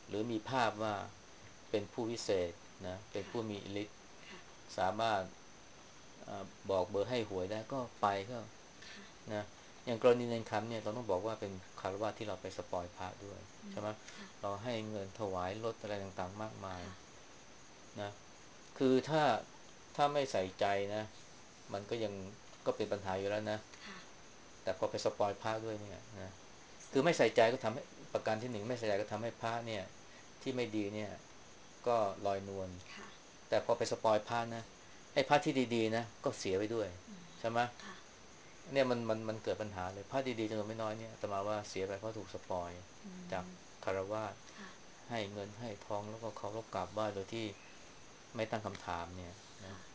หรือมีภาพว่าเป็นผู้วิเศษนะเป็นค่ะผู้มีอิทธิฤทธิ์ค่ะสามารถบอกเบอร์ให้หวยได้ก็ไปก็ค่ะนะอย่างกรณีในคำเนี่ยเราต้องบอกว่าเป็นคารวะที่เราไปสปอยพระด้วยอืมใช่ไหมค่ะเราให้เงินถวายรถอะไรต่างๆมากมายค่ะนะคือถ้าไม่ใส่ใจนะมันก็ยังก็เป็นปัญหาอยู่แล้วนะค่ะแต่พอไปสปอยพระด้วยเนี่ยนะใส่คือไม่ใส่ใจก็ทำให้ประการที่หนึ่งไม่ใส่ใจก็ทำให้พระเนี่ยที่ไม่ดีเนี่ยก็ลอยนวลค่ะแต่พอไปสปอยพระนะไอ้พระที่ดีๆนะก็เสียไปด้วยอืมใช่ไหมค่ะเนี่ยมันเกิดปัญหาเลยพระดีๆจำนวนไม่น้อยเนี่ยอาตมาว่าเสียไปเพราะถูกสปอยอืจากมคารวาสค่ะให้เงินให้ทองแล้วก็เคารพกราบไหว้โดยที่ไม่ตั้งคำถามเนี่ยนะค่ะ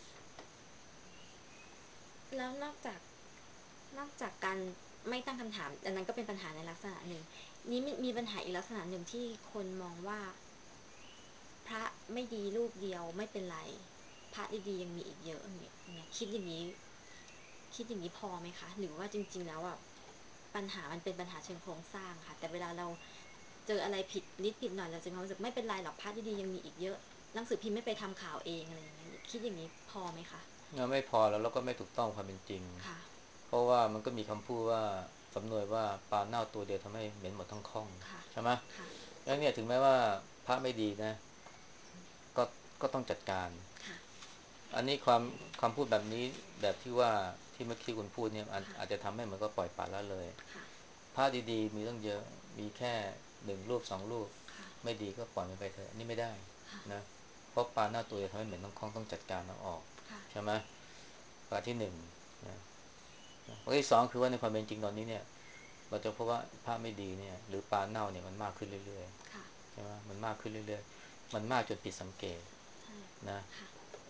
แล้วนอกจากการไม่ตั้งคำถามอันนั้นก็เป็นปัญหาในลักษณะหนึ่งนี้มีปัญหาอีกลักษณะหนึ่งที่คนมองว่าพระไม่ดีรูปเดียวไม่เป็นไรพระดีๆยังมีอีกเยอะเนี่ยคิดอย่างนี้พอไหมคะหรือว่าจริงๆแล้วอ่ะปัญหามันเป็นปัญหาเชิงโครงสร้างค่ะแต่เวลาเราเจออะไรผิดนิดผิดหน่อยเราจะมีความรู้สึกไม่เป็นไรหรอกพระดีๆยังมีอีกเยอะหนังสือพิมพ์ไม่ไปทำข่าวเองอะไรอย่างเงี้ยคิดอย่างนี้พอไหมคะไม่พอแล้วก็ไม่ถูกต้องความเป็นจริงค่ะเพราะว่ามันก็มีคำพูดว่าสำนวนว่าปลาเน่าตัวเดียวทำให้เหม็นหมดทั้งคลองค่ะใช่ไหมค่ะแล้วเนี่ยถึงแม้ว่าพระไม่ดีนะก็ก็ต้องจัดการค่ะอันนี้คำพูดแบบนี้แบบที่ว่าที่เมื่อกี้คุณพูดเนี่ยอาจค่ะจะทำให้เหมือนก็ปล่อยปละละเลยค่ะพระดีๆมีตั้งเยอะมีแค่1 รูป2 รูปค่ะไม่ดีก็ปล่อยมันไปเถอะอันนี้ไม่ได้ค่ะนะเพราะปลาหน้าตัวจะทำให้เหม็นต้องคล้องต้องจัดการเอาออกค่ะใช่ไหมประการที่หนึ่งนะประการที่สองคือว่าในความเป็นจริงตอนนี้เนี่ยเราจะพบว่าพระไม่ดีเนี่ยหรือปลาเน่าเนี่ยมันมากขึ้นเรื่อยค่ะๆใช่ไหมมันมากขึ้นเรื่อยๆมันมากจนผิดสังเกตใช่นะค่ะ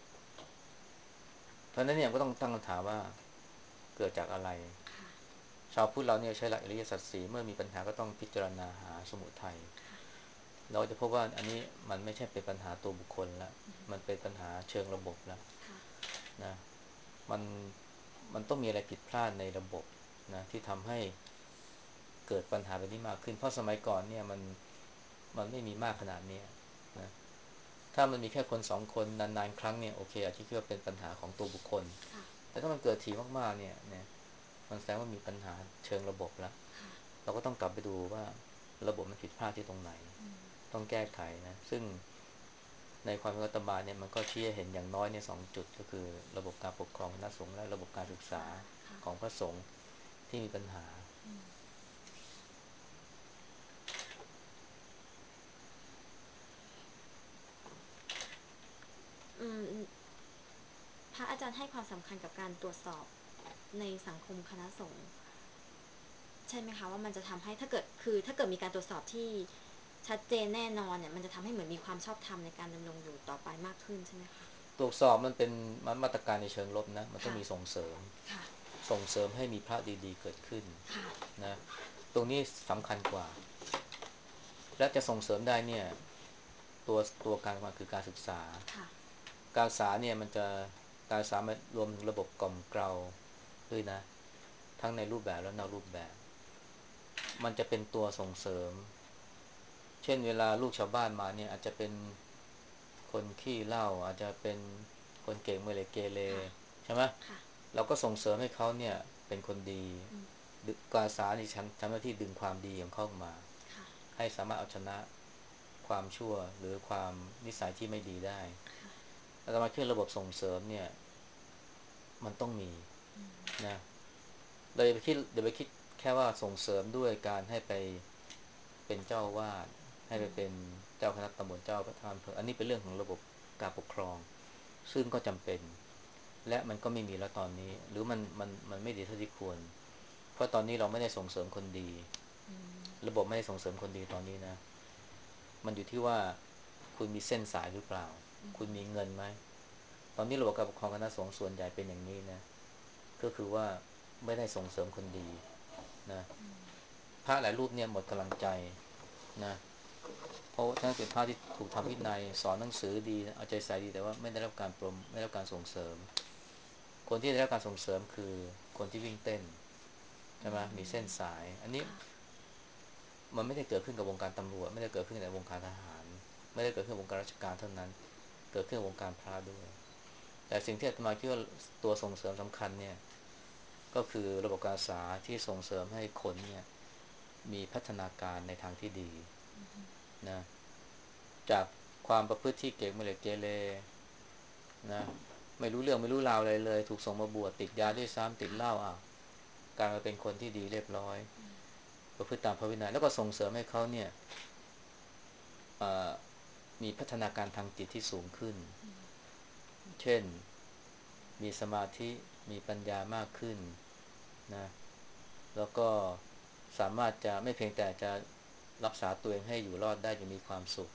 เพราะฉะนั้นเนี่ยก็ต้องตั้งคำถามว่าเกิดจากอะไรค่ะชาวพุทธเราเนี่ยใช้หลักอริยสัจสี่เมื่อมีปัญหาก็ต้องพิจารณาหาสมุทัยค่ะเราจะพบว่าอันนี้มันไม่ใช่เป็นปัญหาตัวบุคคลแล้วมันเป็นปัญหาเชิงระบบแล้วค่ะนะมันมันต้องมีอะไรผิดพลาดในระบบนะที่ทำให้เกิดปัญหาแบบนี้มากขึ้นเพราะสมัยก่อนเนี่ยมันไม่มีมากขนาดนี้นะถ้ามันมีแค่คน2 คนนานๆครั้งเนี่ยโอเคอาจจะคิดว่าเป็นปัญหาของตัวบุคคลค่ะแต่ถ้ามันเกิดถี่มากๆเนี่ยมันแสดงว่ามีปัญหาเชิงระบบแล้วค่ะเราก็ต้องกลับไปดูว่าระบบมันผิดพลาดที่ตรงไหนอืมต้องแก้ไขนะซึ่ง ในความเป็นรัฐบาลเนี่ยมันก็ชี้ให้เห็นอย่างน้อยเนี่ย2 จุดก็คือระบบการปกครองคณะสงฆ์และระบบการศึกษาค่ะของพระสงฆ์ที่มีปัญหาอืมอืมพระอาจารย์ให้ความสำคัญกับการตรวจสอบในสังคมคณะสงฆ์ใช่ไหมคะว่ามันจะทำให้ถ้าเกิดมีการตรวจสอบที่ชัดเจนแน่นอนเนี่ยมันจะทำให้เหมือนมีความชอบธรรมในการดำรงอยู่ต่อไปมากขึ้นใช่ไหมคะตรวจสอบมันเป็นมาตรการในเชิงลบนะมันต้องค่ะมีส่งเสริมค่ะส่งเสริมให้มีพระดีๆเกิดขึ้นค่ะนะตรงนี้สำคัญกว่าและจะส่งเสริมได้เนี่ยตัวการมาคือการศึกษาค่ะการศึกษาเนี่ยมันจะการศึกษามารวมถึงระบบกล่อมเกลาด้วยนะทั้งในรูปแบบและนอกรูปแบบมันจะเป็นตัวส่งเสริม เช่นเวลาลูกชาวบ้านมาเนี่ยอาจจะเป็นคนขี้เหล้าอาจจะเป็นคนเก่งเมเรเกเรค่ะใช่ไหมค่ะเราก็ส่งเสริมให้เขาเนี่ยเป็นคนดีอืมการสานี่ทำหน้าที่ดึงความดีของเขามาค่ะให้สามารถเอาชนะความชั่วหรือความนิสัยที่ไม่ดีได้ค่ะอาตมาคิดระบบส่งเสริมเนี่ยมันต้องมีอืมนะเดี๋ยวไปคิดแค่ว่าส่งเสริมด้วยการให้ไปเป็นเจ้าอาวาสให้อืมไปเป็นเจ้าคณะตำบลเจ้าประธานอำเภออันนี้เป็นเรื่องของระบบการปกครองซึ่งก็จำเป็นและมันก็ไม่มีแล้วตอนนี้หรือมันไม่ดีเท่าที่ควรเพราะตอนนี้เราไม่ได้ส่งเสริมคนดีอืมระบบไม่ได้ส่งเสริมคนดีตอนนี้นะมันอยู่ที่ว่าคุณมีเส้นสายหรือเปล่าอืมคุณมีเงินไหมตอนนี้ระบบการปกครองคณะสงฆ์ส่วนใหญ่เป็นอย่างนี้นะก็คือว่าไม่ได้ส่งเสริมคนดีนะพระหลายรูปเนี่ยหมดกำลังใจนะ เพราะถ้าเป็นพระที่ถูกทำวินัยสอนหนังสือดีเอาใจใส่ดีแต่ว่าไม่ได้รับการไม่ได้รับการส่งเสริมคนที่ได้รับการส่งเสริมคือคนที่วิ่งเต้นใช่ไหมมีเส้นสายอันนี้ค่ะมันไม่ได้เกิดขึ้นกับวงการตำรวจไม่ได้เกิดขึ้นในวงการทหารไม่ได้เกิดขึ้นในวงการราชการเท่านั้นเกิดขึ้นในวงการพระด้วยแต่สิ่งที่อาตมาคิดว่าตัวส่งเสริมสำคัญเนี่ยก็คือระบบการศึกษาที่ส่งเสริมให้คนเนี่ยมีพัฒนาการในทางที่ดีนะจากความประพฤติที่เก่งไม่เลยเกเรนะไม่รู้เรื่องไม่รู้ราวอะไรเลยถูกส่งมาบวชติดยาด้วยซ้ำติดเหล้ากลายมาเป็นคนที่ดีเรียบร้อยประพฤติตามพระวินัยแล้วก็ส่งเสริมให้เขาเนี่ยมีพัฒนาการทางจิตที่สูงขึ้นเช่นมีสมาธิมีปัญญามากขึ้นนะแล้วก็สามารถจะไม่เพียงแต่จะรักษาตัวเองให้อยู่รอดได้จะมีความสุข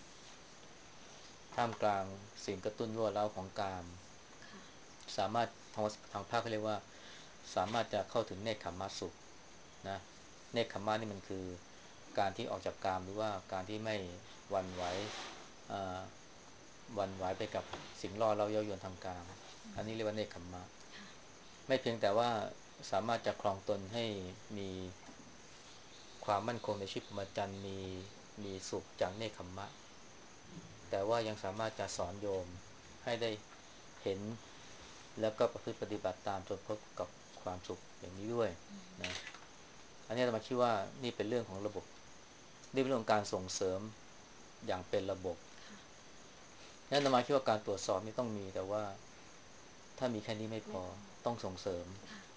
ท่ามกลางสิ่งกระตุ้นรั่วเร้าของกามสามารถทางภาคเรียกว่าสามารถจะเข้าถึงเนคขมมสุขนะเนคขมมะนี่มันคือการที่ออกจากกามหรือว่าการที่ไม่หวั่นไหวหวั่นไหวไปกับสิ่งล่อเร้าเย้ายวนทางกามอันนี้เรียกว่าเนคขมมะไม่เพียงแต่ว่าสามารถจะครองตนให้มีความมั่นคงในชีวิตประจำวันมีสุขจากเนคขมมะแต่ว่ายังสามารถจะสอนโยมให้ได้เห็นแล้วก็ประพฤติปฏิบัติตามจนพบกับความสุขอย่างนี้ด้วยนะอันนี้เรามาคิดว่านี่เป็นเรื่องของระบบนี่เป็นเรื่องของการส่งเสริมอย่างเป็นระบบนั่นเรามาคิดว่าการตรวจสอบนี่ต้องมีแต่ว่าถ้ามีแค่นี้ไม่พอต้องส่งเสริม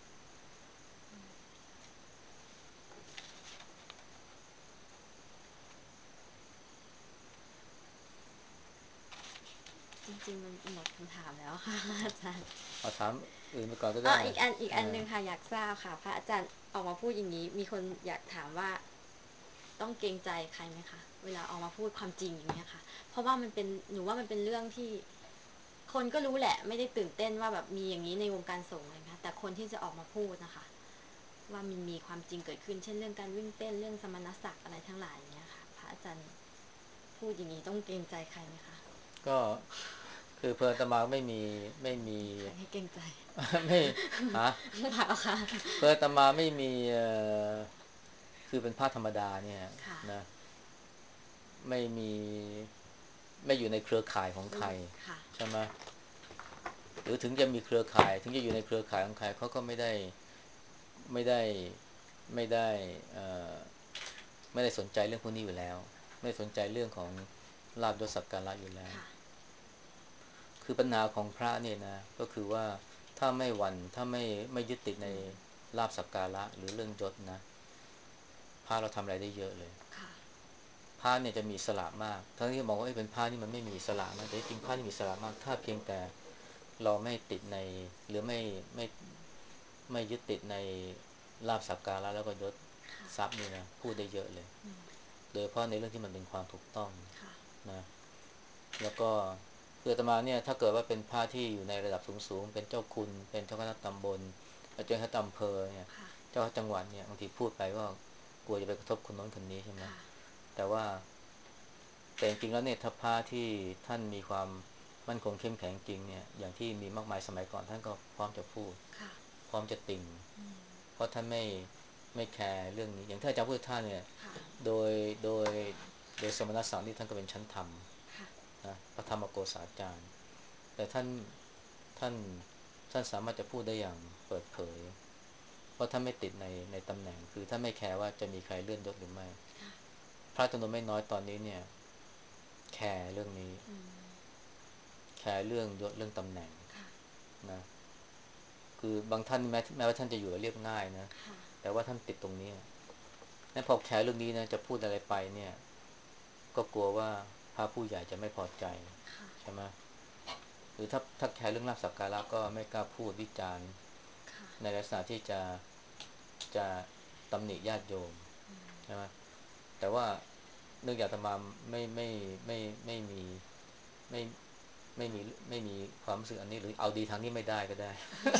จริงๆมันหมดคำถามแล้วค่ะอาจารย์เอาถามอื่นไปก่อนก็ได้อีกอันหนึ่งค่ะอยากทราบค่ะพระอาจารย์ออกมาพูดอย่างนี้มีคนอยากถามว่าต้องเกรงใจใครไหมคะเวลาออกมาพูดความจริงอย่างเงี้ยค่ะเพราะว่ามันเป็นหนูว่ามันเป็นเรื่องที่คนก็รู้แหละไม่ได้ตื่นเต้นว่าแบบมีอย่างนี้ในวงการสงฆ์เลยนะแต่คนที่จะออกมาพูดนะคะว่ามันมีความจริงเกิดขึ้นเช่นเรื่องการวิ่งเต้นเรื่องสมณศักดิ์อะไรทั้งหลายอย่างเงี้ยค่ะพระอาจารย์พูดอย่างนี้ต้องเกรงใจใครไหมคะก็คือเพลินตมาไม่มีใครให้เกรงใจไม่ฮะเปล่าค่ะเพลินตมาไม่มีคือเป็นพระธรรมดาเนี่ยค่ะนะไม่มีไม่อยู่ในเครือข่ายของใครค่ะใช่ไหมหรือถึงจะมีเครือข่ายถึงจะอยู่ในเครือข่ายของใครเขาก็ไม่ได้ไม่ได้เอ่อไม่ได้สนใจเรื่องพวกนี้อยู่แล้วไม่สนใจเรื่องของลาภยศสักการะอยู่แล้วค่ะคือปัญหาของพระเนี่ยนะก็คือว่าถ้าไม่หวั่นถ้าไม่ยึดติดในลาภสักการะหรือเรื่องยศนะพระเราทำอะไรได้เยอะเลยค่ะพระเนี่ยจะมีอิสละมากทั้งที่มองว่าเป็นพระนี่มันไม่มีอิสละนะแต่จริงพระนี่มีอิสละมากถ้าเพียงแต่เราไม่ติดในหรือไม่ยึดติดในลาภสักการะแล้วก็ยศค่ะทรัพย์นี่นะพูดได้เยอะเลยโดยเฉพาะในเรื่องที่มันเป็นความถูกต้องค่ะนะแล้วก็คืออาตมาเนี่ยถ้าเกิดว่าเป็นพระที่อยู่ในระดับสูงๆเป็นเจ้าคุณเป็นเจ้าคณะตำบลเจ้าคณะอำเภอเนี่ยค่ะเจ้าจังหวัดเนี่ยบางทีพูดไปก็กลัวจะไปกระทบคนโน้นคนนี้ใช่ไหมค่ะแต่ว่าแต่จริงๆแล้วเนี่ยถ้าพระที่ท่านมีความมั่นคงเข้มแข็งจริงเนี่ยอย่างที่มีมากมายสมัยก่อนท่านก็พร้อมจะพูดค่ะพร้อมจะติ่งเพราะท่านไม่แคร์เรื่องนี้อย่างที่อาจารย์พุทธทาสเนี่ยค่ะโดยโดยโดยสมณศักดิ์นี่ท่านก็เป็นชั้นธรรมค่ะนะพระธรรมโกษาจารย์แต่ท่านท่านสามารถจะพูดได้อย่างเปิดเผยเพราะท่านไม่ติดในตำแหน่งคือท่านไม่แคร์ว่าจะมีใครเลื่อนยศหรือไม่พระจำนวนไม่น้อยตอนนี้เนี่ยแคร์เรื่องนี้แคร์เรื่องยศเรื่องตำแหน่งนะคือบางท่านแม้ว่าท่านจะอยู่เรียบง่ายนะแต่ว่าท่านติดตรงนี้นั่นพอแคร์เรื่องนี้นะจะพูดอะไรไปเนี่ยก็กลัวว่าพระผู้ใหญ่จะไม่พอใจใช่ไหมหรือถ้าแคร์เรื่องลาภสักการะก็ไม่กล้าพูดวิจารณ์ในลักษณะที่จะตำหนิญาติโยมใช่ไหมแต่ว่าเนื่องจากอาตมาไม่มีไม่ไม่มีไม่มีความรู้สึกอันนี้หรือเอาดีทางนี้ไม่ได้ก็ได้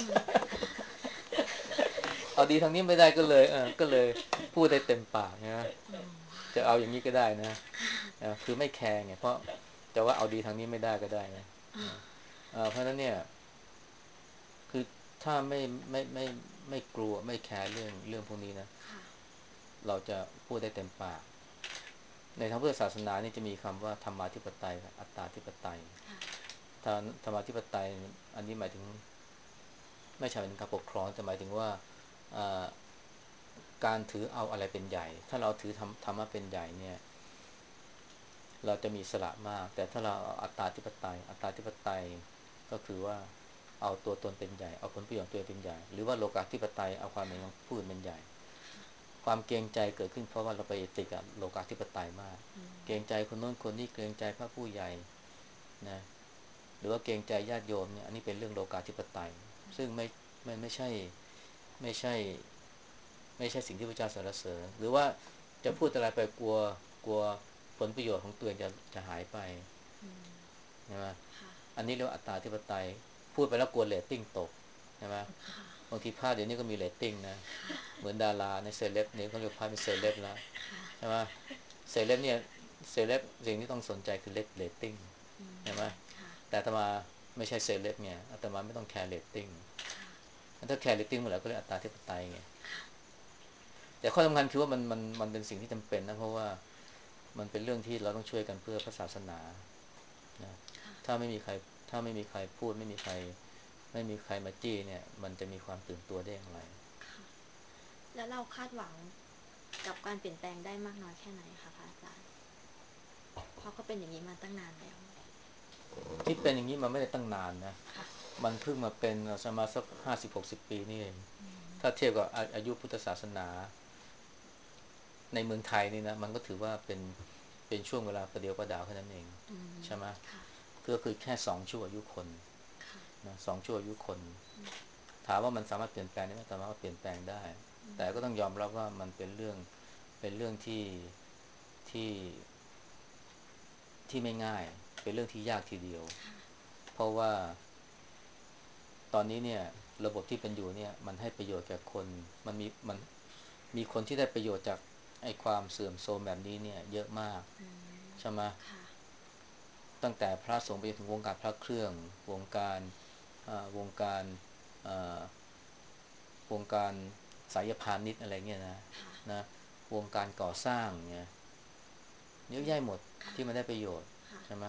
เอาดีทางนี้ไม่ได้ก็เลยพูดได้เต็มปากนะจะเอาอย่างนี้ก็ได้นะคือไม่แคร์ไงเพราะจะว่าเอาดีทางนี้ไม่ได้ก็ได้นะเพราะฉะนั้นเนี่ยคือถ้าไม่กลัวไม่แคร์เรื่องพวกนี้นะเราจะพูดได้เต็มปากในทางพุทธศาสนานี่จะมีคำว่าธรรมาธิปไตยกับอัตตาธิปไตยธรรมาธิปไตยอันนี้หมายถึงไม่ใช่หมายถึงการปกครองแต่หมายถึงว่าการถือเอาอะไรเป็นใหญ่ถ้าเราถือธรรมะเป็นใหญ่เนี่ยเราจะมีอิสระมากแต่ถ้าเราเอาอัตตาธิปไตยก็คือว่าเอาตัวตนเป็นใหญ่เอาผลประโยชน์ตัวเองเป็นใหญ่หรือว่าโลกาธิปไตยเอาความเห็นของผู้อื่นเป็นใหญ่ความเกรงใจเกิดขึ้นเพราะว่าเราไปติดกับโลกาธิปไตยมากเกรงใจคนโน้นคนนี้เกรงใจพระผู้ใหญ่นะหรือว่าเกรงใจญาติโยมเนี่ยอันนี้เป็นเรื่องโลกาธิปไตยซึ่งไม่ใช่ไม่ใช่ไม่ใช่สิ่งที่พระเจ้าสรรเสริญหรือว่าจะพูดอะไรไปกลัวผลประโยชน์ของตัวเองจะหายไปใช่ไหมอันนี้เรียกว่าอัตตาธิปไตยพูดไปแล้วกลัวเรตติ้งตกใช่ไหมบางทีพลาดเดี๋ยวนี้ก็มีเรตติ้งนะเหมือนดาราในเซเลบเนี่ยเขาเรียกพลาดเป็นเซเลบแล้วใช่ไหมเซเลบเนี่ยเซเลบสิ่งที่ต้องสนใจคือเรตติ้งใช่ไหมแต่อาตมาไม่ใช่เซเลบเนี่ยอาตมาไม่ต้องแคร์เรตติ้งถ้าแคร์เรตติ้งเมื่อไหร่ก็เรียกอัตตาธิปไตยไงแต่ข้อสำคัญคือว่ามันเป็นสิ่งที่จำเป็นนะเพราะว่ามันเป็นเรื่องที่เราต้องช่วยกันเพื่อพระศาสนานะถ้าไม่มีใครถ้าไม่มีใครพูดไม่มีใครมาจี้เนี่ยมันจะมีความตื่นตัวได้อย่างไรแล้วเราคาดหวังกับการเปลี่ยนแปลงได้มากน้อยแค่ไหนคะพระอาจารย์เพราะก็เป็นอย่างนี้มาตั้งนานแล้วที่เป็นอย่างนี้มันไม่ได้ตั้งนานนะมันเพิ่งมาเป็นสมาสัก50-60 ปีนี่เองถ้าเทียบกับอายุพุทธศาสนาในเมืองไทยนี่นะมันก็ถือว่าเป็นช่วงเวลาประเดียวประดาวแค่นั้นเองใช่ไหมก็คือแค่2 ชั่วอายุคนนะ2 ชั่วอายุคนถามว่ามันสามารถเปลี่ยนแปลงได้ไหมสามารถเปลี่ยนแปลงได้แต่ก็ต้องยอมรับว่ามันเป็นเรื่องที่ที่ไม่ง่ายเป็นเรื่องที่ยากทีเดียวเพราะว่าตอนนี้เนี่ยระบบที่เป็นอยู่เนี่ยมันให้ประโยชน์แก่คนมันมีคนที่ได้ประโยชน์จากไอ้ความเสื่อมโทรมแบบนี้เนี่ยเยอะมากใช่ไหมตั้งแต่พระสงฆ์ไปถึงวงการพระเครื่องวงการวงการวงการสายพาณิชย์อะไรเงี้ยนะวงการก่อสร้างเนี่ยเยอะแยะหมดที่มันได้ประโยชน์ใช่ไหม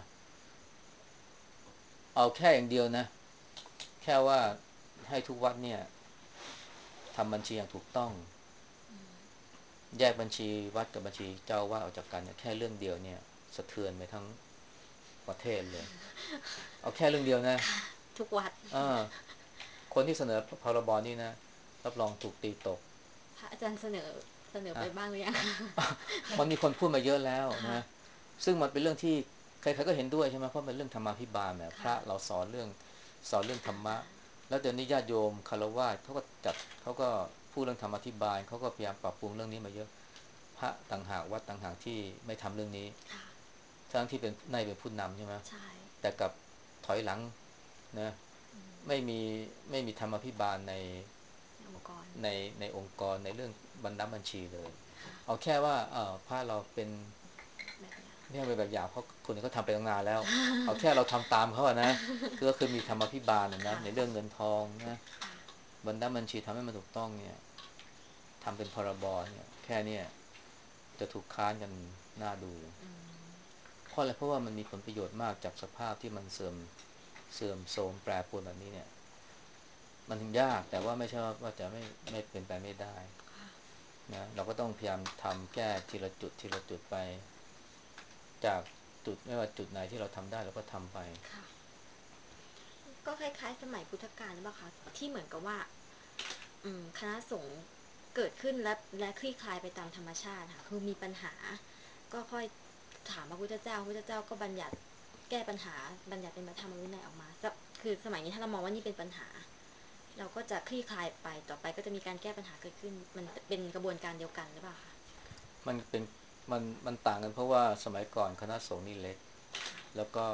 เอาแค่อย่างเดียวนะแค่ว่าให้ทุกวัดเนี่ยทำบัญชีอย่างถูกต้องแยกบัญชีวัดกับบัญชีเจ้าวาดออกจากกันเนี่ยแค่เรื่องเดียวเนี่ยสะเทือนไปทั้งประเทศเลยเอาแค่เรื่องเดียวนะทุกวัดคนที่เสนอพรบนี่นะรับรองถูกตีตกพระอาจารย์เสนอไปบ้างหรือยังมันมีคนพูดมาเยอะแล้วนะซึ่งมันเป็นเรื่องที่ใครๆก็เห็นด้วยใช่ไหมเพราะเป็นเรื่องธรรมาภิบาลเนี่ยพระเราสอนเรื่องธรรมะแล้วเดี๋ยวนี้ญาติโยมคฤหัสถ์เขาก็พูดเรื่องธรรมอธิบายเขาก็พยายามปรับปรุงเรื่องนี้มาเยอะพระต่างหากวัดต่างหากที่ไม่ทำเรื่องนี้ทั้งที่เป็นผู้นำใช่ไหมแต่กับถอยหลังนะไม่มีธรรมาภิบาลองค์กรในในองค์กรในเรื่องบัญชีเลยเอาแค่ว่าพระเราเป็นเนี่ยเป็นแบบอย่างเพราะคนอื่นเขาทำไปตั้งนานแล้วเอาแค่เราทำตามเขาอะนะก็คือมีธรรมาภิบาลนะในเรื่องเงินทองนะบัญชีทำให้มันถูกต้องเนี่ยทำเป็นพรบเนี่ยแค่เนี้ยจะถูกค้านกันน่าดูเพราะอะไรเพราะว่ามันมีผลประโยชน์มากจากสภาพที่มันเสื่อมโทรมแปรปรวนแบบนี้เนี่ยมันถึงยากแต่ว่าไม่ใช่ว่าจะไม่เป็นไปไม่ได้นะเราก็ต้องพยายามทำแก้ทีละจุดไปจากจุดไม่ว่าจุดไหนที่เราทำได้เราก็ทำไปก็คล้ายๆสมัยพุทธกาลหรือเปล่าคะที่เหมือนกับว่าคณะสงฆ์เกิดขึ้นและคลี่คลายไปตามธรรมชาติค่ะคือมีปัญหาก็ค่อยถามพระพุทธเจ้าพระพุทธเจ้าก็บัญญัติแก้ปัญหาบัญญัติเป็นพระธรรมวินัยออกมาคือสมัยนี้ถ้าเรามองว่านี่เป็นปัญหาเราก็จะคลี่คลายไปต่อไปก็จะมีการแก้ปัญหาเกิดขึ้นมันเป็นกระบวนการเดียวกันหรือเปล่าคะมันเป็นมันต่างกันเพราะว่าสมัยก่อนคณะสงฆ์นี่เล็กแล้วก็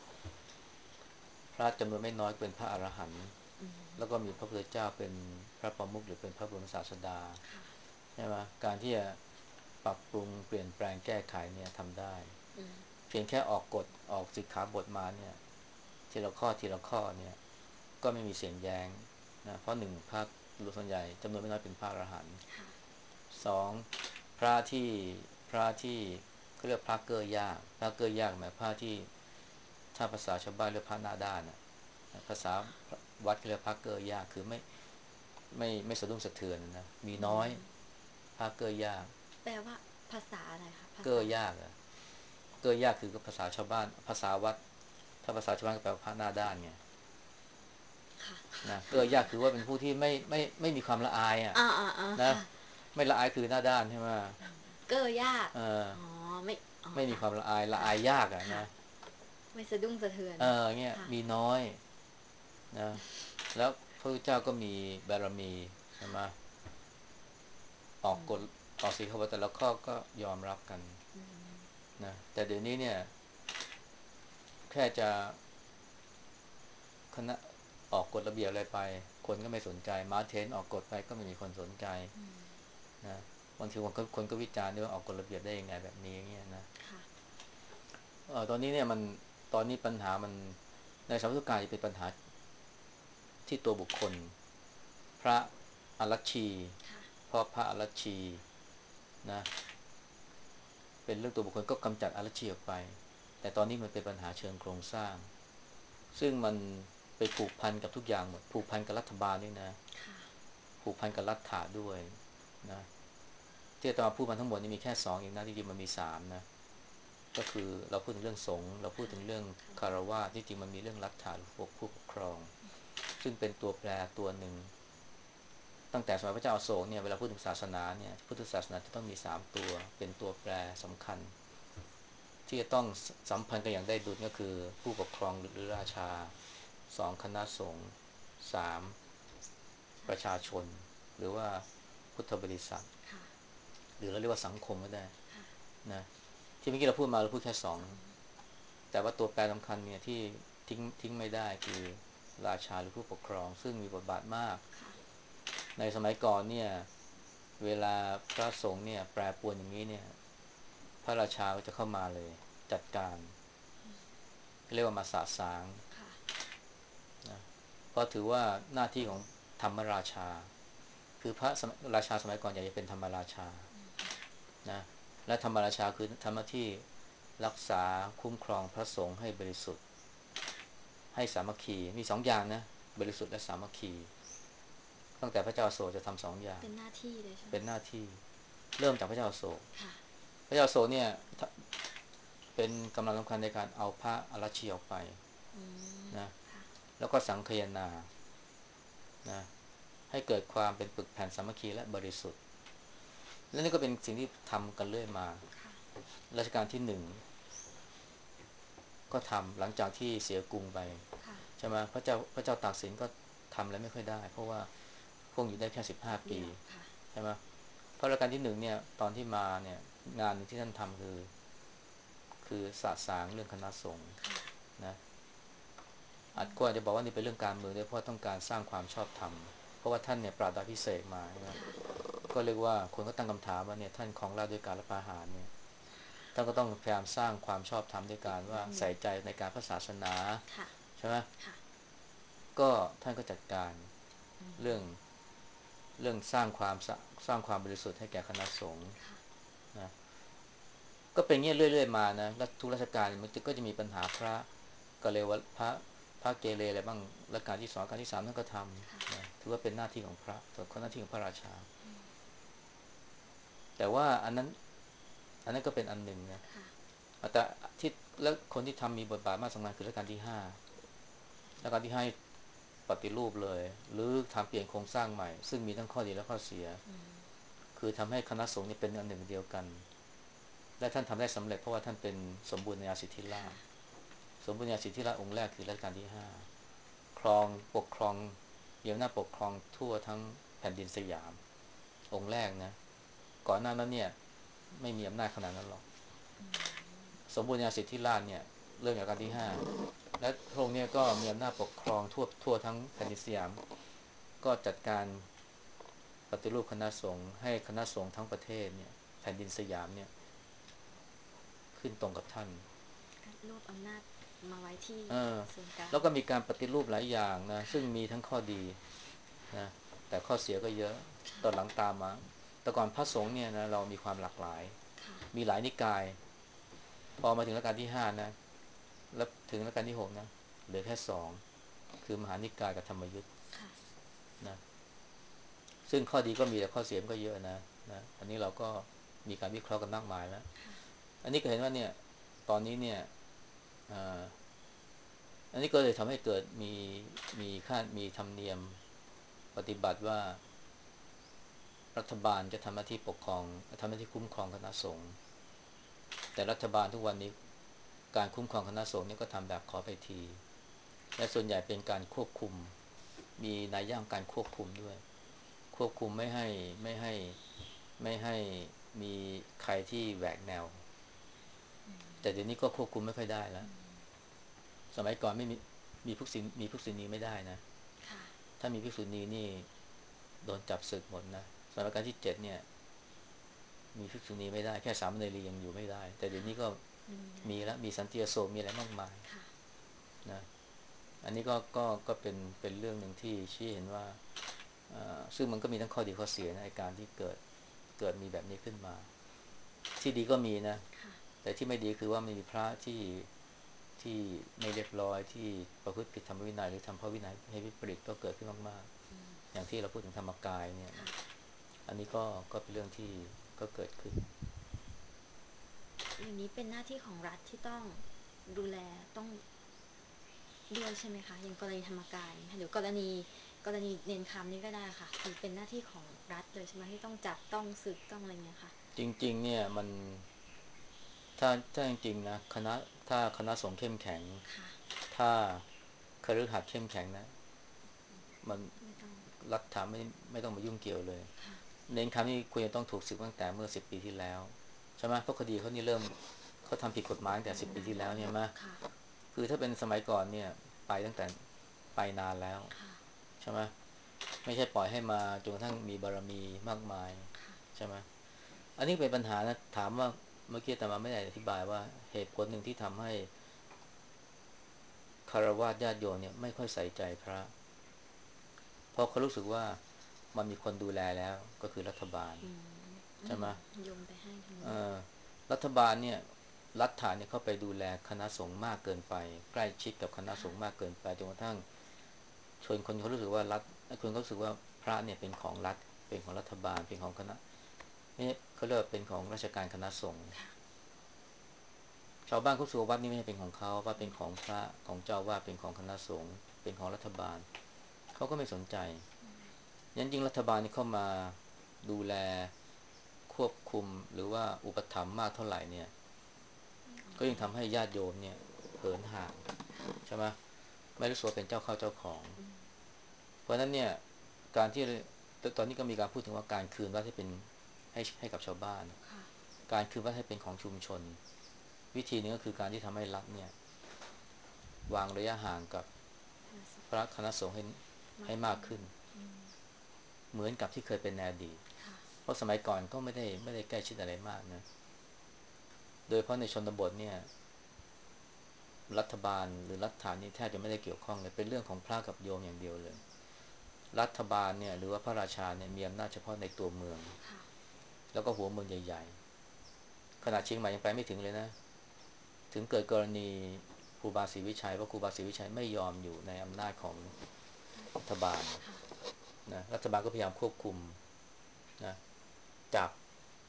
พระจำนวนไม่น้อยเป็นพระอรหันต์แล้วก็มีพระพุทธเจ้าเป็นพระประมุขหรือเป็นพระบรมศาสดาใช่ไหมการที่จะปรับปรุงเปลี่ยนแปลงแก้ไขเนี่ยทำได้เพียงแค่ออกกฎออกสิกขาบทมาเนี่ยทีละข้อเนี่ยก็ไม่มีเสียงแย้งนะเพราะหนึ่งพระส่วนใหญ่จำนวนไม่น้อยเป็นพระอรหันต์สองพระที่พระที่เขาเรียกพระเก้อยากพระเก้อยากหมายพระที่ถ้าภาษาชาวบ้านเรียกพระหน้าด้านนะภาษาวัดเรียกพระเก้อยากคือไม่สะดุ้งสะเทือนนะมีอืน้อยมพระเก้อยากแปลว่าภาษาอะไรคะภาเก้อษายากอะเก้อยากคือภาษาชาวบ้านภาษาวัดถ้าภาษาชาวบ้านก็แปลว่าพระหน้าด้านไงค่ะนะเก้อยากคือว่าเป็นผู้ที่ไม่มีความละอายอ่ะนะค่ะไม่ละอายคือหน้าด้านใช่ไหมเกอยากเอออ๋อไม่อ๋อไม่มีค่ะความละอายละค่ะอายยากอ่ะค่ะนะไม่สะดุ้งสะเทือนเนี่ยค่ะมีน้อยนะแล้วพระพุทธเจ้าก็มีบารมีใช่ไหมค่ะออกอืมกฎออกศีลข้อวัดแต่ละข้อก็ยอมรับกันอืมนะแต่เดี๋ยวนี้เนี่ยแค่จะคณะออกกฎระเบียบอะไรไปคนก็ไม่สนใจมาเทนออกกฎไปก็ไม่มีคนสนใจอืมนะบางทีคนก็วิจารณ์ด้วยว่าออกกฎระเบียบได้ยังไงแบบนี้เงี้ยนะค่ะตอนนี้เนี่ยตอนนี้ปัญหามันในสังคมการจะเป็นปัญหาที่ตัวบุคคลพระอรัชชีค่ะเพราะพระอรัชชีนะเป็นเรื่องตัวบุคคลก็กำจัดอรัชชีออกไปแต่ตอนนี้มันเป็นปัญหาเชิงโครงสร้างซึ่งมันไปผูกพันกับทุกอย่างหมดผูกพันกับรัฐบาลด้วยนะค่ะผูกพันกับรัฐาด้วยนะที่อาตมาพูดมาทั้งหมดนี่มีแค่สองเองนะที่จริงมันมีสามนะก็คือเราพูดถึงเรื่องสงฆ์เราพูดค่ะถึงเรื่องเข้าใจคารวะที่จริงมันมีเรื่องรัฐาหรือผู้ปกครองซึ่งเป็นตัวแปรตัวหนึ่งตั้งแต่สมัยพระเจ้าอโศกเนี่ยเวลาพูดถึงศาสนาเนี่ยพุทธศาสนาจะต้องมี3 ตัวเป็นตัวแปรสำคัญที่จะต้องสัมพันธ์กันอย่างได้ดุลก็คือผู้ปกครองหรือราชา2คณะสงฆ์3ประชาชนหรือว่าพุทธบริษัทค่ะหรือเราเรียกว่าสังคมก็ได้ค่ะนะที่เมื่อกี้เราพูดมาเราพูดแค่สองสองแต่ว่าตัวแปรสำคัญเนี่ยที่ทิ้งไม่ได้คือราชาหรือผู้ปกครองซึ่งมีบทบาทมากค่ะในสมัยก่อนเนี่ยเวลาพระสงฆ์เนี่ยแปรปรวนอย่างนี้เนี่ยพระราชาก็จะเข้ามาเลยจัดการเรียกว่ามาสาสางค่ะนะเพราะถือว่าหน้าที่ของธรรมราชาคือพระราชาสมัยก่อนอยากจะเป็นธรรมราชานะและธรรมราชาคือทำหน้าที่รักษาคุ้มครองพระสงฆ์ให้บริสุทธิ์ให้สามัคคีมี2 อย่างนะบริสุทธิ์และสามัคคีตั้งแต่พระเจ้าอโศกจะทำ2 อย่างเป็นหน้าที่เลยใช่ไหมเป็นหน้าที่เริ่มจากพระเจ้าอโศกค่ะพระเจ้าอโศกเนี่ยเป็นกำลังสำคัญในการเอาพระอรชีออกไปอืมนะค่ะแล้วก็สังคายนานะให้เกิดความเป็นปึกแผ่นสามัคคีและบริสุทธิ์และนี่ก็เป็นสิ่งที่ทำกันเรื่อยมาค่ะรัชกาลที่1ก็ทำหลังจากที่เสียกรุงไปค่ะใช่ไหมพระเจ้าตากสินก็ทำอะไรไม่ค่อยได้เพราะว่าพงอยู่ได้แค่15 ปีเดียวค่ะใช่ไหมเพราะรัชกาลที่1เนี่ยตอนที่มาเนี่ยงานหนึ่งที่ท่านทำคือสะสางเรื่องคณะสงฆ์ค่ะนะอาจก็อาจจะบอกว่านี่เป็นเรื่องการเมืองด้วยเพราะต้องการสร้างความชอบธรรมเพราะว่าท่านเนี่ยปราดาภิเษกมาใช่ไหมค่ะก็เรียกว่าคนก็ตั้งคำถามว่าเนี่ยท่านครองราชย์ด้วยการรัฐประหารเนี่ยท่านก็ต้องพยายามสร้างความชอบธรรมด้วยการว่าอืมใส่ใจในการพระศาสนาค่ะใช่ไหมค่ะก็ท่านก็จัดการอืมเรื่องสร้างความบริสุทธิ์ให้แก่คณะสงฆ์ค่ะนะก็เป็นเงี้ยเรื่อยๆมานะแล้วทุกราชการมันก็จะมีปัญหาพระก็เลยว่าพระเกเรอะไรบ้างรัชกาลที่2รัชกาลที่3ท่านก็ทค่ะำนะถือว่าเป็นหน้าที่ของพระส่วนหน้าที่ของพระราชาอืมแต่ว่าอันนั้นก็เป็นอันหนึ่งนะค่ะแต่ที่แล้วคนที่ทำมีบทบาทมากสำคัญคือรัชกาลที่5รัชกาลที่5ปฏิรูปเลยหรือทำเปลี่ยนโครงสร้างใหม่ซึ่งมีทั้งข้อดีและข้อเสียอืมคือทำให้คณะสงฆ์นี่เป็นอันหนึ่งเดียวกันและท่านทำได้สำเร็จเพราะว่าท่านเป็นสมบูรณาญาสิทธิราค่ะชย์สมบูรณาญาสิทธิราชย์องค์แรกคือรัชกาลที่5ครองปกครองมีอำนาจปกครองทั่วทั้งแผ่นดินสยามองค์แรกนะก่อนหน้านั้นเนี่ยไม่มีอำนาจขนาดนั้นหรอกอืมสมบูรณาญาสิทธิราชย์เนี่ยเริ่มจากการที่5และพระองค์เนี่ยก็มีอำนาจปกครองทั่วทั้งแผ่นดินสยามก็จัดการปฏิรูปคณะสงฆ์ให้คณะสงฆ์ทั้งประเทศเนี่ยแผ่นดินสยามเนี่ยขึ้นตรงกับท่านก็รวบอำนาจมาไว้ที่เออศูนย์กลางแล้วก็มีการปฏิรูปหลายอย่างนะค่ะซึ่งมีทั้งข้อดีนะแต่ข้อเสียก็เยอะตอนหลังค่ะตามมาแต่ก่อนพระสงฆ์เนี่ยนะเรามีความหลากหลายค่ะมีหลายนิกายพอมาถึงรัชกาลที่ห้านะแล้วถึงรัชกาลที่หกนะเหลือแค่สองคือมหานิกายกับธรรมยุทธ์ค่ะนะซึ่งข้อดีก็มีแต่ข้อเสียมันก็เยอะนะอันนี้เราก็มีการวิเคราะห์กันมากมายแล้วค่ะอันนี้ก็เห็นว่าเนี่ยตอนนี้เนี่ยอ่าอันนี้ก็เลยทำให้เกิดมีธรรมเนียมปฏิบัติว่ารัฐบาลจะทำหน้าที่ปกครองทำหน้าที่คุ้มครองคณะสงฆ์แต่รัฐบาลทุกวันนี้การคุ้มครองคณะสงฆ์เนี่ยก็ทำแบบขอไปทีและส่วนใหญ่เป็นการควบคุมมีนัยยะของการควบคุมด้วยควบคุมไม่ให้มีใครที่แหวกแนวแต่เดี๋ยวนี้ก็ควบคุมไม่ค่อยได้แล้วสมัยก่อนไม่มีภิกษุณีไม่ได้นะค่ะถ้ามีภิกษุณีนี่โดนจับศึกหมดนะสมัยรัชกาลที่เจ็ดเนี่ยมีภิกษุณีไม่ได้แค่สามเณรียังอยู่ไม่ได้แต่เดี๋ยวค่ะนี้ก็มีมีแล้วแล้วมีสันติโสมีอะไรมากมายค่ะนะอันนี้ก็เป็นเรื่องหนึ่งที่ชี้เห็นว่าซึ่งมันก็มีทั้งข้อดีข้อเสียนะในการที่เกิดมีแบบนี้ขึ้นมาที่ดีก็มีนะค่ะแต่ที่ไม่ดีคือว่ามีพระที่ไม่เรียบร้อยที่ประพฤติผิดธรรมวินัยหรือทำพระวินัยให้วิปริตก็เกิดขึ้นมากๆอย่างที่เราพูดถึงธรรมกายเนี่ยนะค่ะอันนี้ก็เป็นเรื่องที่ก็เกิดขึ้นอย่างนี้เป็นหน้าที่ของรัฐที่ต้องดูแลต้องด้วยใช่ไหมคะอย่างกรณีธรรมกายหรือกรณีเนนคำนี่ก็ได้ค่ะถือเป็นหน้าที่ของรัฐเลยใช่ไหมที่ต้องจับต้องสึกต้องอะไรเงี้ยค่ะจริงๆเนี่ยมันถ้าจริงๆนะถ้าคณะสงฆ์เข้มแข็งค่ะถ้าคฤหัสถ์เข้มแข็งนะมันไม่ต้องรัฐไม่ต้องมายุ่งเกี่ยวเลยค่ะเน้นคำนี้ควรจะต้องถูกสึกตั้งแต่เมื่อ10 ปีที่แล้วใช่ไหมเพราะคดีเขานี่เริ่มเขาทำผิดกฎหมายตั้งแต่10 ปีที่แล้วเนี่ยมาค่ะคือถ้าเป็นสมัยก่อนเนี่ยไปตั้งแต่ไปนานแล้วค่ะใช่ไหมไม่ใช่ปล่อยให้มาจนกระทั่งมีบารมีมากมายค่ะใช่ไหมอันนี้เป็นปัญหานะถามว่าเมื่อกี้แต่มาไม่ได้อธิบายว่าเหตุผลหนึ่งที่ทำให้คฤหัสถ์ญาติโยมเนี่ยไม่ค่อยใส่ใจพระเพราะเขารู้สึกว่ามันมีคนดูแลแล้วก็คือรัฐบาลอืมอืมใช่ไหมโยมไปให้ทางเอ่นู้นอรัฐบาลเนี่ยรัฐาเนี่ยเข้าไปดูแลคณะสงฆ์มากเกินไปใกล้ชิดกับคณะสค่ะงฆ์มากเกินไปจนกระทั่งชนคนเขารู้สึกว่ารัฐคนเขารู้สึกว่าพระเนี่ยเป็นของรัฐเป็นของรัฐบาลเป็นของคณะนี่เขาเรียกว่าเป็นของราชการคณะสงฆ์ค่ะชาวบ้านเขาสูว่าวัดนี่ไม่ใช่เป็นของเขาว่าเป็นของพระของเจ้าว่าเป็นของคณะสงฆ์เป็นของรัฐบาลเขาก็ไม่สนใจยันยิ่งรัฐบาลนี่เข้ามาดูแลควบคุมหรือว่าอุปถัมภ์มากเท่าไหร่เนี่ย ก็ยิ่งทำให้ญาติโยมเนี่ยเหินห่างใช่ไหมไม่รู้สึกว่าเป็นเจ้าเข้าเจ้าของเพราะฉะนั้นเนี่ยการที่ตอนนี้ก็มีการพูดถึงว่าการคืนวัดให้เป็นให้กับชาวบ้านค่ะการคืนวัดให้เป็นของชุมชนวิธีนึงก็คือการที่ทำให้รัฐเนี่ยวางระยะห่างกับคณะสงพระฆ์คณะสงฆ์ให้มากขึ้นมากขึ้นอืมเหมือนกับที่เคยเป็นในอดีตค่ะเพราะสมัยก่อนก็ไม่ได้ใกล้ชิดอะไรมากนะโดยเฉพาะในชนบทเนี่ยรัฐบาลหรือรัฐฐานนี่แทบจะไม่ได้เกี่ยวข้องเลยเป็นเรื่องของพระกับโยมอย่างเดียวเลย รัฐบาลเนี่ยหรือว่าพระราชาเนี่ยมีอำนาจเฉพาะในตัวเมืองค่ะแล้วก็หัวเมืองใหญ่ๆขนาดเชียงใหม่ยังไปไม่ถึงเลยนะถึงเกิดกรณีครูบาศรีวิชัยว่าครูบาศรีวิชัยไม่ยอมอยู่ในอำนาจของรัฐบาลค่ะนะรัฐบาลก็พยายามควบคุมนะจับ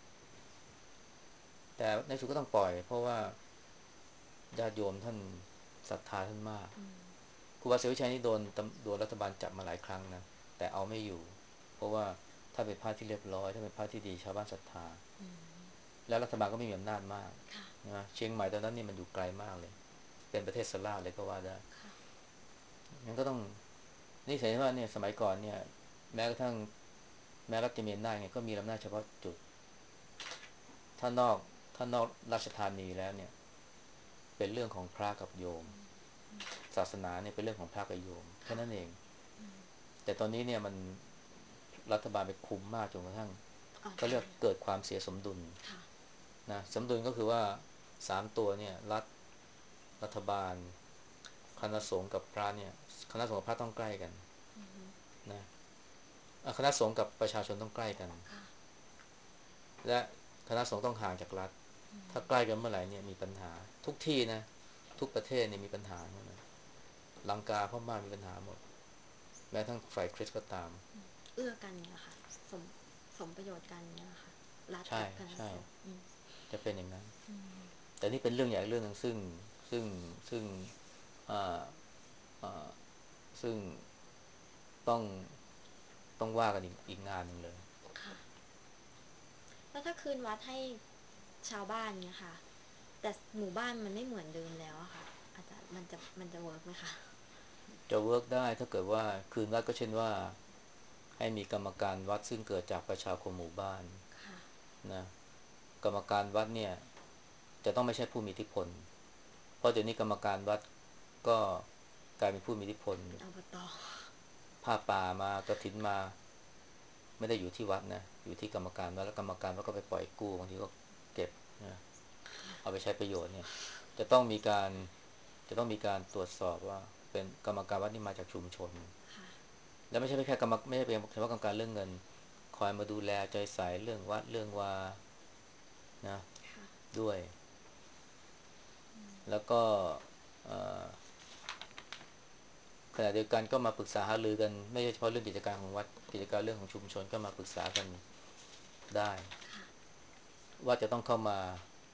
แต่ในสุดก็ต้องปล่อยเพราะว่าญาติโยมท่านศรัทธาท่านมากอืมครูบาศรีวิชัยนี่โดนรัฐบาลจับมาหลายครั้งนะแต่เอาไม่อยู่เพราะว่าถ้าเป็นพระที่เรียบร้อยถ้าเป็นพระที่ดีชาวบ้านศรัทธาอืมแล้วรัฐบาลก็ไม่มีอำนาจมากค่ะนะเชียงใหม่ตอนนั้นนี่มันอยู่ไกลมากเลย เป็นประเทศสลาเลยก็ว่าได้ค่ะงั้นก็ต้องนี่เห็นว่าเนี่ยสมัยก่อนเนี่ยแม้กระทั่งแม้รัฐจะมีอำนาจไงก็มีอำนาจเฉพาะจุดถ้านอกถ้านอกราชธานีแล้วเนี่ยเป็นเรื่องของพระกับโยมศาสนาเนี่ยเป็นเรื่องของพระกับโยมแค่ค่ะนั้นเองอืมแต่ตอนนี้เนี่ยมันรัฐบาลไปคุมมากจนกระทั่งอ๋อก็เรียกเกิดความเสียสมดุลค่ะนะสมดุลก็คือว่า3 ตัวเนี่ยรัฐบาลคณะสงฆ์กับพระเนี่ยคณะสงฆ์กับพระต้องใกล้กันอืมนะคณะสงฆ์กับประชาชนต้องใกล้กันค่ะและคณะสงฆ์ต้องห่างจากรัฐถ้าใกล้กันเมื่อไหร่เนี่ยมีปัญหาทุกที่นะทุกประเทศเนี่ยมีปัญหาหมดนะลังกาพม่ามีปัญหาหมดแม้ทั้งฝ่ายคริสต์ก็ตามเอื้อกันเนี่ยค่ะสมสมประโยชน์กันเนี่ยค่ะรัฐใช่กับคณะใช่สงฆ์จะเป็นอย่างนั้นแต่นี่เป็นเรื่องใหญ่เรื่องหนึ่งซึ่งซึ่งอ่าอ่าซึ่งต้องต้องว่ากันอีกงานหนึ่งเลยค่ะแล้วถ้าคืนวัดให้ชาวบ้านเนี่ยค่ะแต่หมู่บ้านมันไม่เหมือนเดิมแล้วอะค่ะอาจารย์มันจะเวิร์กไหมคะจะเวิร์กได้ถ้าเกิดว่าคืนวัดก็เช่นว่าให้มีกรรมการวัดซึ่งเกิดจากประชาคมหมู่บ้านค่ะนะกรรมการวัดเนี่ยจะต้องไม่ใช่ผู้มีอิทธิพลเพราะเดี๋ยวนี้กรรมการวัดก็กลายเป็นผู้มีอิทธิพลเป็นอบตผ้าป่ามากฐินมาไม่ได้อยู่ที่วัดนะอยู่ที่กรรมการวัดแล้วกรรมการวัดก็ไปปล่อยกู้บางทีก็เก็บนะเอาไปใช้ประโยชน์เนี่ยจะต้องมีการจะต้องมีการตรวจสอบว่าเป็นกรรมการวัดนี่มาจากชุมชนค่ะแล้วไม่ใช่แค่ไม่ใช่เป็นเฉพาะกรรมการเรื่องเงินคอยมาดูแลใจใส่เรื่องวัดเรื่องวานะค่ะด้วยแล้วก็ขณะเดียวกันก็มาปรึกษาหารือกันไม่ใช่เฉพาะเรื่องกิจการของวัดกิจการเรื่องของชุมชนก็มาปรึกษากันได้ค่ะว่าจะต้องเข้ามา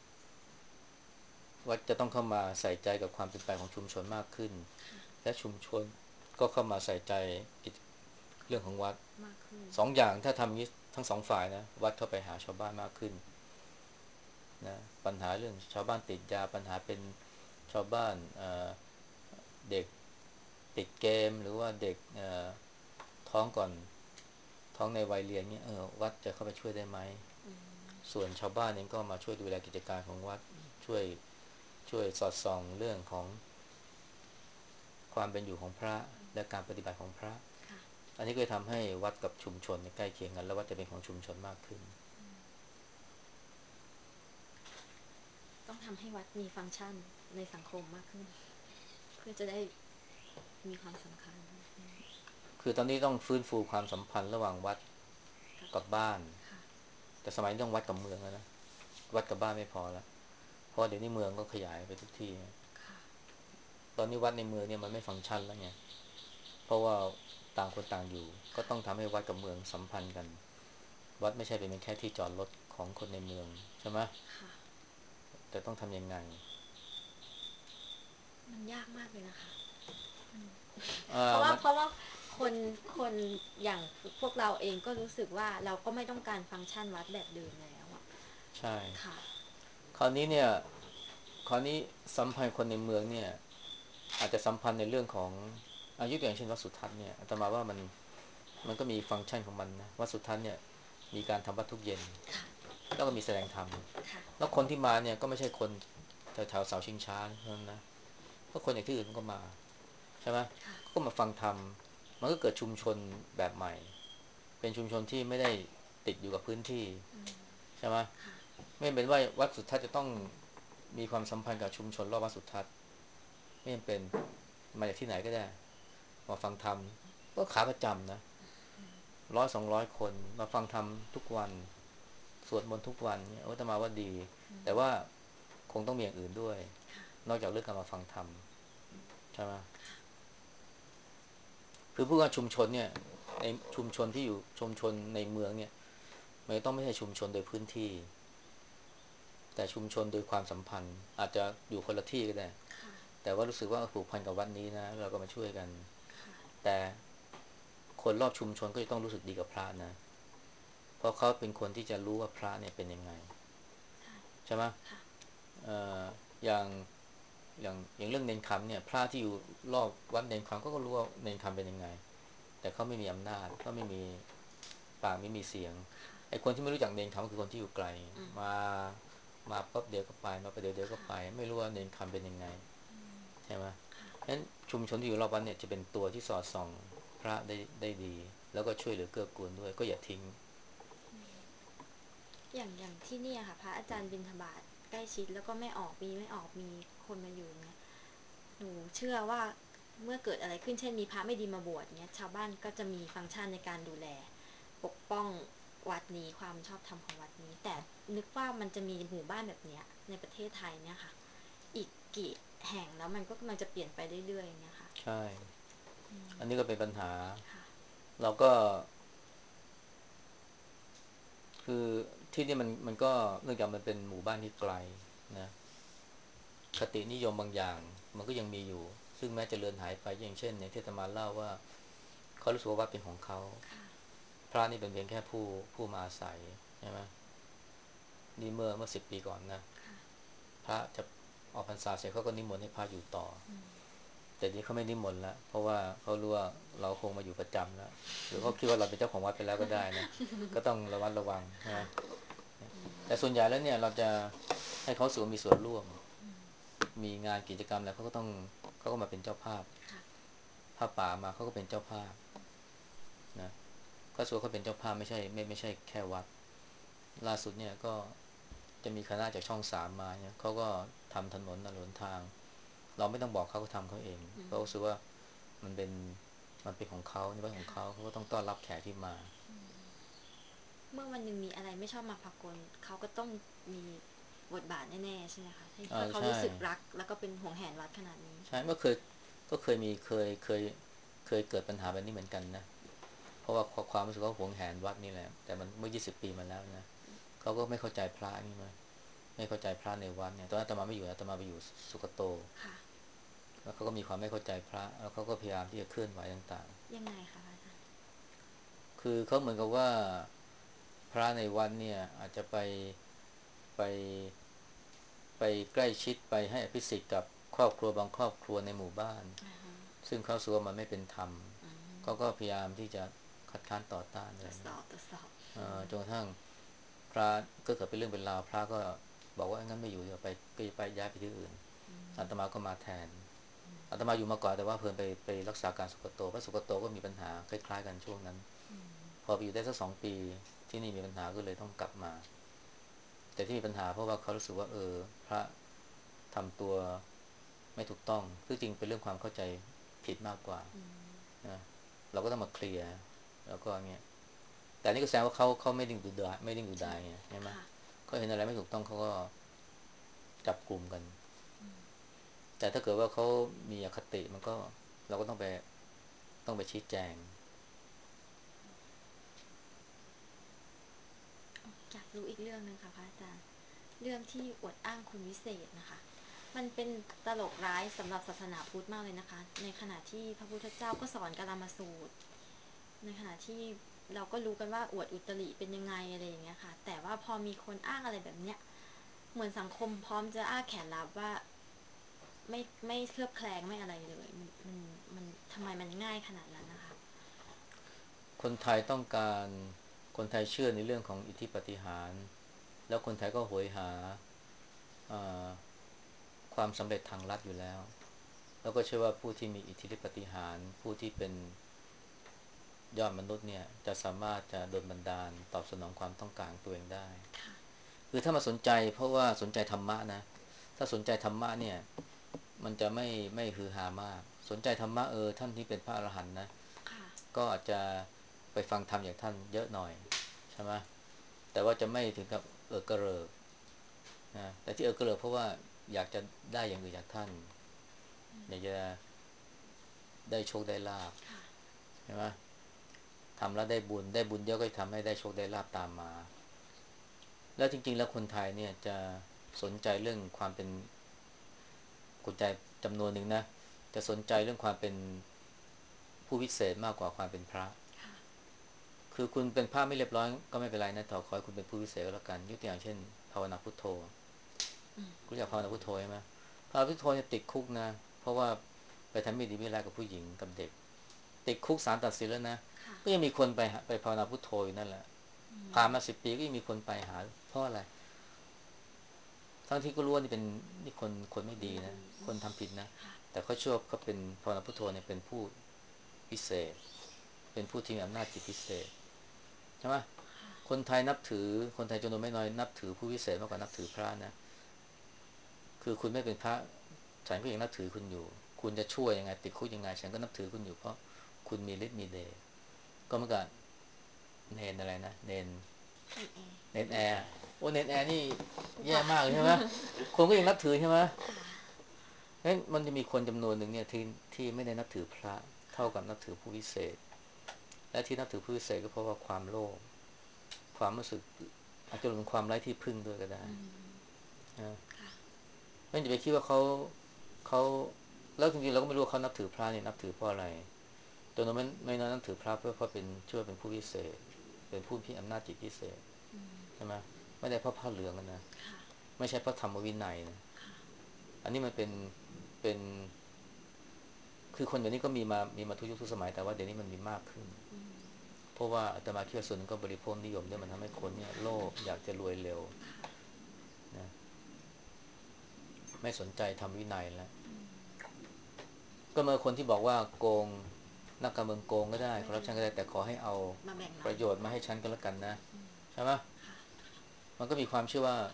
วัดจะต้องเข้ามาใส่ใจกับความเป็นไปของชุมชนมากขึ้นและชุมชนก็เข้ามาใส่ใจเรื่องของวัดมากขึ้นสองอย่างถ้าทำนี้ทั้งสองฝ่ายนะวัดเข้าไปหาชาวบ้านมากขึ้น นะปัญหาเรื่องชาวบ้านติดยาปัญหาเป็นชาวบ้านเด็กติดเกมหรือว่าเด็กท้องก่อนท้องในวัยเรียนเนี่ยวัดจะเข้าไปช่วยได้ไหมส่วนชาวบ้านเองก็มาช่วยดูแลกิจการของวัดช่วยสอดส่องเรื่องของความเป็นอยู่ของพระและการปฏิบัติของพระค่ะอันนี้ก็จะทำให้วัดกับชุมชนใกล้เคียงกันแล้ววัดจะเป็นของชุมชนมากขึ้นต้องทำให้วัดมีฟังก์ชันในสังคมมากขึ้นเพื่อจะได้มีความสำคัญคือตอนนี้ต้องฟื้นฟูความสัมพันธ์ระหว่างวัดกับกับบ้านค่ะแต่สมัยนี้ต้องวัดกับเมืองแล้วนะวัดกับบ้านไม่พอแล้วเพราะเดี๋ยวนี้เมืองก็ขยายไปทุกที่ค่ะตอนนี้วัดในเมืองเนี่ยมันไม่ฟังก์ชันแล้วไงเพราะว่าต่างคนต่างอยู่ก็ต้องทำให้วัดกับเมืองสัมพันธ์กันวัดไม่ใช่เป็นแค่ที่จอดรถของคนในเมืองใช่ไหมค่ะแต่ต้องทำยังไงมันยากมากเลยนะคะอ่เพราะว่ามันเพราะว่าคนคนอย่างพวกเราเองก็รู้สึกว่าเราก็ไม่ต้องการฟังก์ชันวัดแบบเดิมแล้วอะใช่ค่ะคราวนี้เนี่ยคราวนี้สัมพันธ์คนในเมืองเนี่ยอาจจะสัมพันธ์ในเรื่องของอายุตัวอย่างเช่นวัดสุทัศน์เนี่ยอาตมาว่ามันก็มีฟังก์ชันของมันนะวัดสุทัศน์เนี่ยมีการทำวัดทุกเย็นค่ะแล้วก็มีแสดงธรรมค่ะแล้วคนที่มาเนี่ยก็ไม่ใช่คนแถวเสาชิงช้าเท่านั้นนะก็คนจากที่อื่นก็มาใช่ไหมค่ะก็มาฟังธรรมมันก็เกิดชุมชนแบบใหม่เป็นชุมชนที่ไม่ได้ติดอยู่กับพื้นที่ใช่ไหมค่ะไม่เป็นว่าวัดสุทัศน์จะต้องมีความสัมพันธ์กับชุมชนรอบวัดสุทัศน์ไม่จำเป็นมาจากที่ไหนก็ได้มาฟังธรรมก็ขาประจำนะ100-200 คนมาฟังธรรมทุกวันสวดมนต์ทุกวันเนี่ยอาตมาว่าดีแต่ว่าคงต้องมีอย่างอื่นด้วยค่ะนอกจากเรื่องการมาฟังธรรมใช่ไหมคือผู้ว่าชุมชนเนี่ยในชุมชนที่อยู่ชุมชนในเมืองเนี่ยมันต้องไม่ใช่ชุมชนโดยพื้นที่แต่ชุมชนโดยความสัมพันธ์อาจจะอยู่คนละที่ก็ได้ค่ะแต่ว่ารู้สึกว่าผูกพันกับวัดนี้นะเราก็มาช่วยกันค่ะแต่คนรอบชุมชนก็จะต้องรู้สึกดีกับพระนะเพราะเขาเป็นคนที่จะรู้ว่าพระเนี่ยเป็นยังไงใช่ใช่ไหมค่ะเอ่ออย่างอย่างเรื่องเนนคำเนี่ยพระที่อยู่รอบวัดเนนคำก็รู้ว่าเนนคำเป็นยังไงแต่เขาไม่มีอำนาจเขาไม่มีปากไม่มีเสียงไอ้คนที่ไม่รู้จักเนนคำก็คือคนที่อยู่ไกลมาปั๊บเดียวก็ไปมาประเดี๋ยวก็ค่ะไปไม่รู้ว่าเนนคำเป็นยังไงใช่ไหมค่ะฉะนั้นชุมชนที่อยู่รอบวัดเนี่ยจะเป็นตัวที่สอดส่องพระได้ดีแล้วก็ช่วยเหลือเกื้อกูลด้วยก็อย่าทิ้งอย่างที่เนี่ยค่ะพระอาจารย์บิณฑบาตใกล้ชิดแล้วก็ไม่ออกมีคนมาอยู่เนี้ยหนูเชื่อว่าเมื่อเกิดอะไรขึ้นเช่นมีพระไม่ดีมาบวชเนี้ยชาวบ้านก็จะมีฟังก์ชันในการดูแลปกป้องวัดนี้ความชอบธรรมของวัดนี้แต่นึกว่ามันจะมีหมู่บ้านแบบเนี้ยในประเทศไทยเนี่ยค่ะอีกกี่แห่งแล้วมันก็กำลังจะเปลี่ยนไปเรื่อยๆอย่างเงี้ยค่ะใช่อันนี้ก็เป็นปัญหาค่ะเราก็คือที่นี่มันก็เนื่องจากมันเป็นหมู่บ้านที่ไกลนะคตินิยมบางอย่างมันก็ยังมีอยู่ซึ่งแม้จะเลือนหายไปอย่างเช่นอย่างที่อาตมาเล่าว่าเขารู้สึกว่าวัดเป็นของเขาค่ะพระนี่เป็นเพียงแค่ผู้มาอาศัยใช่ไหมนี่เมื่อ10 ปีก่อนนะค่ะพระจะออกพรรษาเสร็จเขาก็นิมนต์ให้พระอยู่ต่ออืมแต่นี้เขาไม่นิมนต์แล้วเพราะว่าเขารู้ว่าเราคงมาอยู่ประจำแล้วหรือเขาคิดว่าเราเป็นเจ้าของวัดไปแล้วก็ได้นะก็ต้องระมัดระวังค่ะนะอืมแต่ส่วนใหญ่แล้วเนี่ยเราจะให้เขาสูมีส่วนร่วมอืมมีงานกิจกรรมแล้วเขาก็มาเป็นเจ้าภาพค่ะผ้าป่ามาเขาก็เป็นเจ้าภาพนะก็ส่วนเขาเป็นเจ้าภาพไม่ใช่แค่วัดล่าสุดเนี่ยก็จะมีคณะจากช่อง 3มาเนี่ยเขาก็ทำถนนหนทางเราไม่ต้องบอกเขาทำเขาเองอืมเขารู้สึกว่ามันเป็นมันเป็นของเขาในวัดของค่ะเขาก็ต้องต้อนรับแขกที่มาอืมเมื่อวันหนึ่งมีอะไรไม่ชอบมาพากลเขาก็ต้องมีบทบาทแน่ๆใช่ไหมคะถ้าเขาใช่รู้สึกรักแล้วก็เป็นห่วงแหนวัดขนาดนี้ใช่เมื่อก็เคยมีเคยเกิดปัญหาแบบนี้เหมือนกันนะเพราะว่าความรู้สึกว่าหวงแหนวัดนี่แหละแต่มันเมื่อ20 ปีมาแล้วนะเขาก็ไม่เข้าใจพระนี่มาไม่เข้าใจพระในวัดเนี่ยตอนนั้นอาตมาไม่อยู่นะอาตมาไปอยู่สุกโตค่ะแล้วเขาก็มีความไม่เข้าใจพระแล้วเขาก็พยายามที่จะเคลื่อนไหวต่างยังไงคะพระอาจารย์ๆคือเขาเหมือนกับว่าพระในวัดเนี่ยอาจจะไปไปใกล้ชิดไปให้อภิสิทธิ์กับครอบครัวบางครอบครัวในหมู่บ้านอ่าฮะซึ่งเขาสึกว่ามันไม่เป็นธรรมอืมเขาก็พยายามที่จะคัดค้านต่อต้านอะไรเงี้ยตรวจสอบจนกระทั่งพระก็เกิดเป็นเรื่องเป็นราวพระก็บอกว่างั้นไม่อยู่เดี๋ยวไปก็จะไปย้ายไปที่อื่นอือาตมมาก็มาแทนอืมอาตมาอยู่มาก่อนแต่ว่าเพิ่นไปรักษาการสุกโตเพราะสุกโตก็มีปัญหาคล้ายๆกันช่วงนั้นอืมพอไปอยู่ได้สัก2 ปีที่นี่มีปัญหาก็เลยต้องกลับมาแต่ที่มีปัญหาเพราะว่าเขารู้สึกว่าพระทำตัวไม่ถูกต้องคือจริงเป็นเรื่องความเข้าใจผิดมากกว่าอืมนะเราก็ต้องมาเคลียร์แล้วก็เงี้ยแต่นี่ก็แสดงว่าเขาไม่ดิ่งดูดายไม่ดิ่งดูใช่ดายไงใช่ไหมค่ะเขาเห็นอะไรไม่ถูกต้องเขาก็จับกลุ่มกันอืมแต่ถ้าเกิดว่าเขามีอคติมันก็เราก็ต้องไปชี้แจงอยากรู้อีกเรื่องหนึ่งค่ะพระอาจารย์เรื่องที่อวดอ้างคุณวิเศษนะคะมันเป็นตลกร้ายสำหรับศาสนาพุทธมากเลยนะคะในขณะที่พระพุทธเจ้าก็สอนกาลามสูตรในขณะที่เราก็รู้กันว่าอวดอุตริเป็นยังไงอะไรอย่างเงี้ยค่ะแต่ว่าพอมีคนอ้างอะไรแบบเนี้ยเหมือนสังคมพร้อมจะอ้าแขนรับว่าไม่เคลือบแคลงไม่อะไรเลยมันทำไมมันง่ายขนาดนั้นนะคะคนไทยต้องการคนไทยเชื่อในเรื่องของอิทธิปาฏิหาริย์แล้วคนไทยก็โหยหาอ่าความสำเร็จทางลัดอยู่แล้วแล้วก็เชื่อว่าผู้ที่มีอิทธิฤทธิปาฏิหาริย์ผู้ที่เป็นยอดมนุษย์เนี่ยจะสามารถจะโดนบันดาลตอบสนองความต้องการของตัวเองได้ค่ะคือถ้ามาสนใจเพราะว่าสนใจธรรมะนะถ้าสนใจธรรมะเนี่ยมันจะไม่ฮือฮามากสนใจธรรมะท่านที่เป็นพระอรหันต์นะค่ะก็อาจจะไปฟังธรรมอย่างท่านเยอะหน่อยใช่ไหมแต่ว่าจะไม่ถึงกับกระเริกนะแต่ที่กระเริกเพราะว่าอยากจะได้อย่างอื่นจากท่านอยากจะได้โชคได้ลาภค่ะใช่ไหมทำแล้วได้บุญได้บุญเยอะก็ทำให้ได้โชคได้ลาภตามมาแล้วจริงๆแล้วคนไทยเนี่ยจะสนใจเรื่องความเป็นคนใจจำนวนหนึ่งนะจะสนใจเรื่องความเป็นผู้วิเศษมากกว่าความเป็นพระค่ะคือคุณเป็นพระไม่เรียบร้อยก็ไม่เป็นไรนะแต่ขอให้คุณเป็นผู้วิเศษก็แล้วกันยกตัวอย่างเช่นภาวนาพุทโธอืมคุณอยากภาวนาพุทโธใช่ไหมภาวนาพุทโธเนี่ยติดคุกนะเพราะว่าไปทำไม่ดีไม่ร้ายกับผู้หญิงกับเด็กติดคุกศาลตัดสินแล้วนะค่ะก็ยังมีคนไปภาวนาพุทโธอยู่นั่นแหละอืผ่านมมา10 ปีก็ยังมีคนไปหาเพราะอะไร ทั้งที่ก็รู้ว่านี่คนไม่ดีนะคนไม่ดีคนทำผิดนะค่ะแต่เขาเชื่อเขาเป็นภาวนาพุทโธเนี่ยเป็นผู้พิเศษเป็นผู้ที่มีอำนาจจิตพิเศษใช่ไหมค่ะคนไทยนับถือคนไทยจำนวนไม่น้อยนับถือผู้พิเศษมากกว่านับถือพระนะคือคุณไม่เป็นพระฉันก็ยังนับถือคุณอยู่คุณจะช่วยยังไงติดคุกยังไงฉันก็นับถือคุณอยู่เพราะคุณมีฤทธิ์มีเดชก็เหมือนกับเนนอะไรนะเนนเน็ตแอร์เน็ตแอร์โอ้เน็ตแอร์นี่แย่กว่ามากเลยใช่ไหมคนก็ยังนับถือใช่ไหมค่ะเฮ้ยมันจะมีคนจำนวนหนึ่งเนี่ยที่ไม่ได้นับถือพระเท่ากับนับถือผู้วิเศษและที่นับถือผู้วิเศษก็เพราะว่าความโลภความรู้สึกอาจจะเป็นความไร้ที่พึ่งด้วยก็ได้อืมนะค่ะไม่จะไปคิดว่าเขาแล้วจริงๆเราก็ไม่รู้ว่าเขานับถือพระเนี่ยนับถือเพราะอะไรตัวนั้นไม่นับถือพระเพราะเป็นเชื่อเป็นผู้วิเศษเป็นผู้ที่อำนาจจิตพิเศษอืมใช่ไหมไม่ได้เพราะผ้าเหลืองนะค่ะไม่ใช่เพราะธรรมวินัยนะค่ะอันนี้มันเป็นคือคนเดี๋ยวนี้ก็มีมาทุกยุคทุกสมัยแต่ว่าเดี๋ยวนี้มันมีมากขึ้นอืมเพราะว่าอาตมาคิดว่าส่วนหนึงก็บริโภคนิยมด้วยมันทำให้คนเนี่ยโลภอยากจะรวยเร็วค่ะนะไม่สนใจทำวินัยแล้วอืมก็เมื่อคนที่บอกว่าโกงนักการเมืองโกงก็ได้คอร์รัปชันไม่เป็นไรก็ได้แต่ขอให้เอามาแบ่งหน่อยประโยชน์มาให้ฉันก็แล้วกันนะอืมใช่ไหมค่ะมันก็มีความเชื่อว่า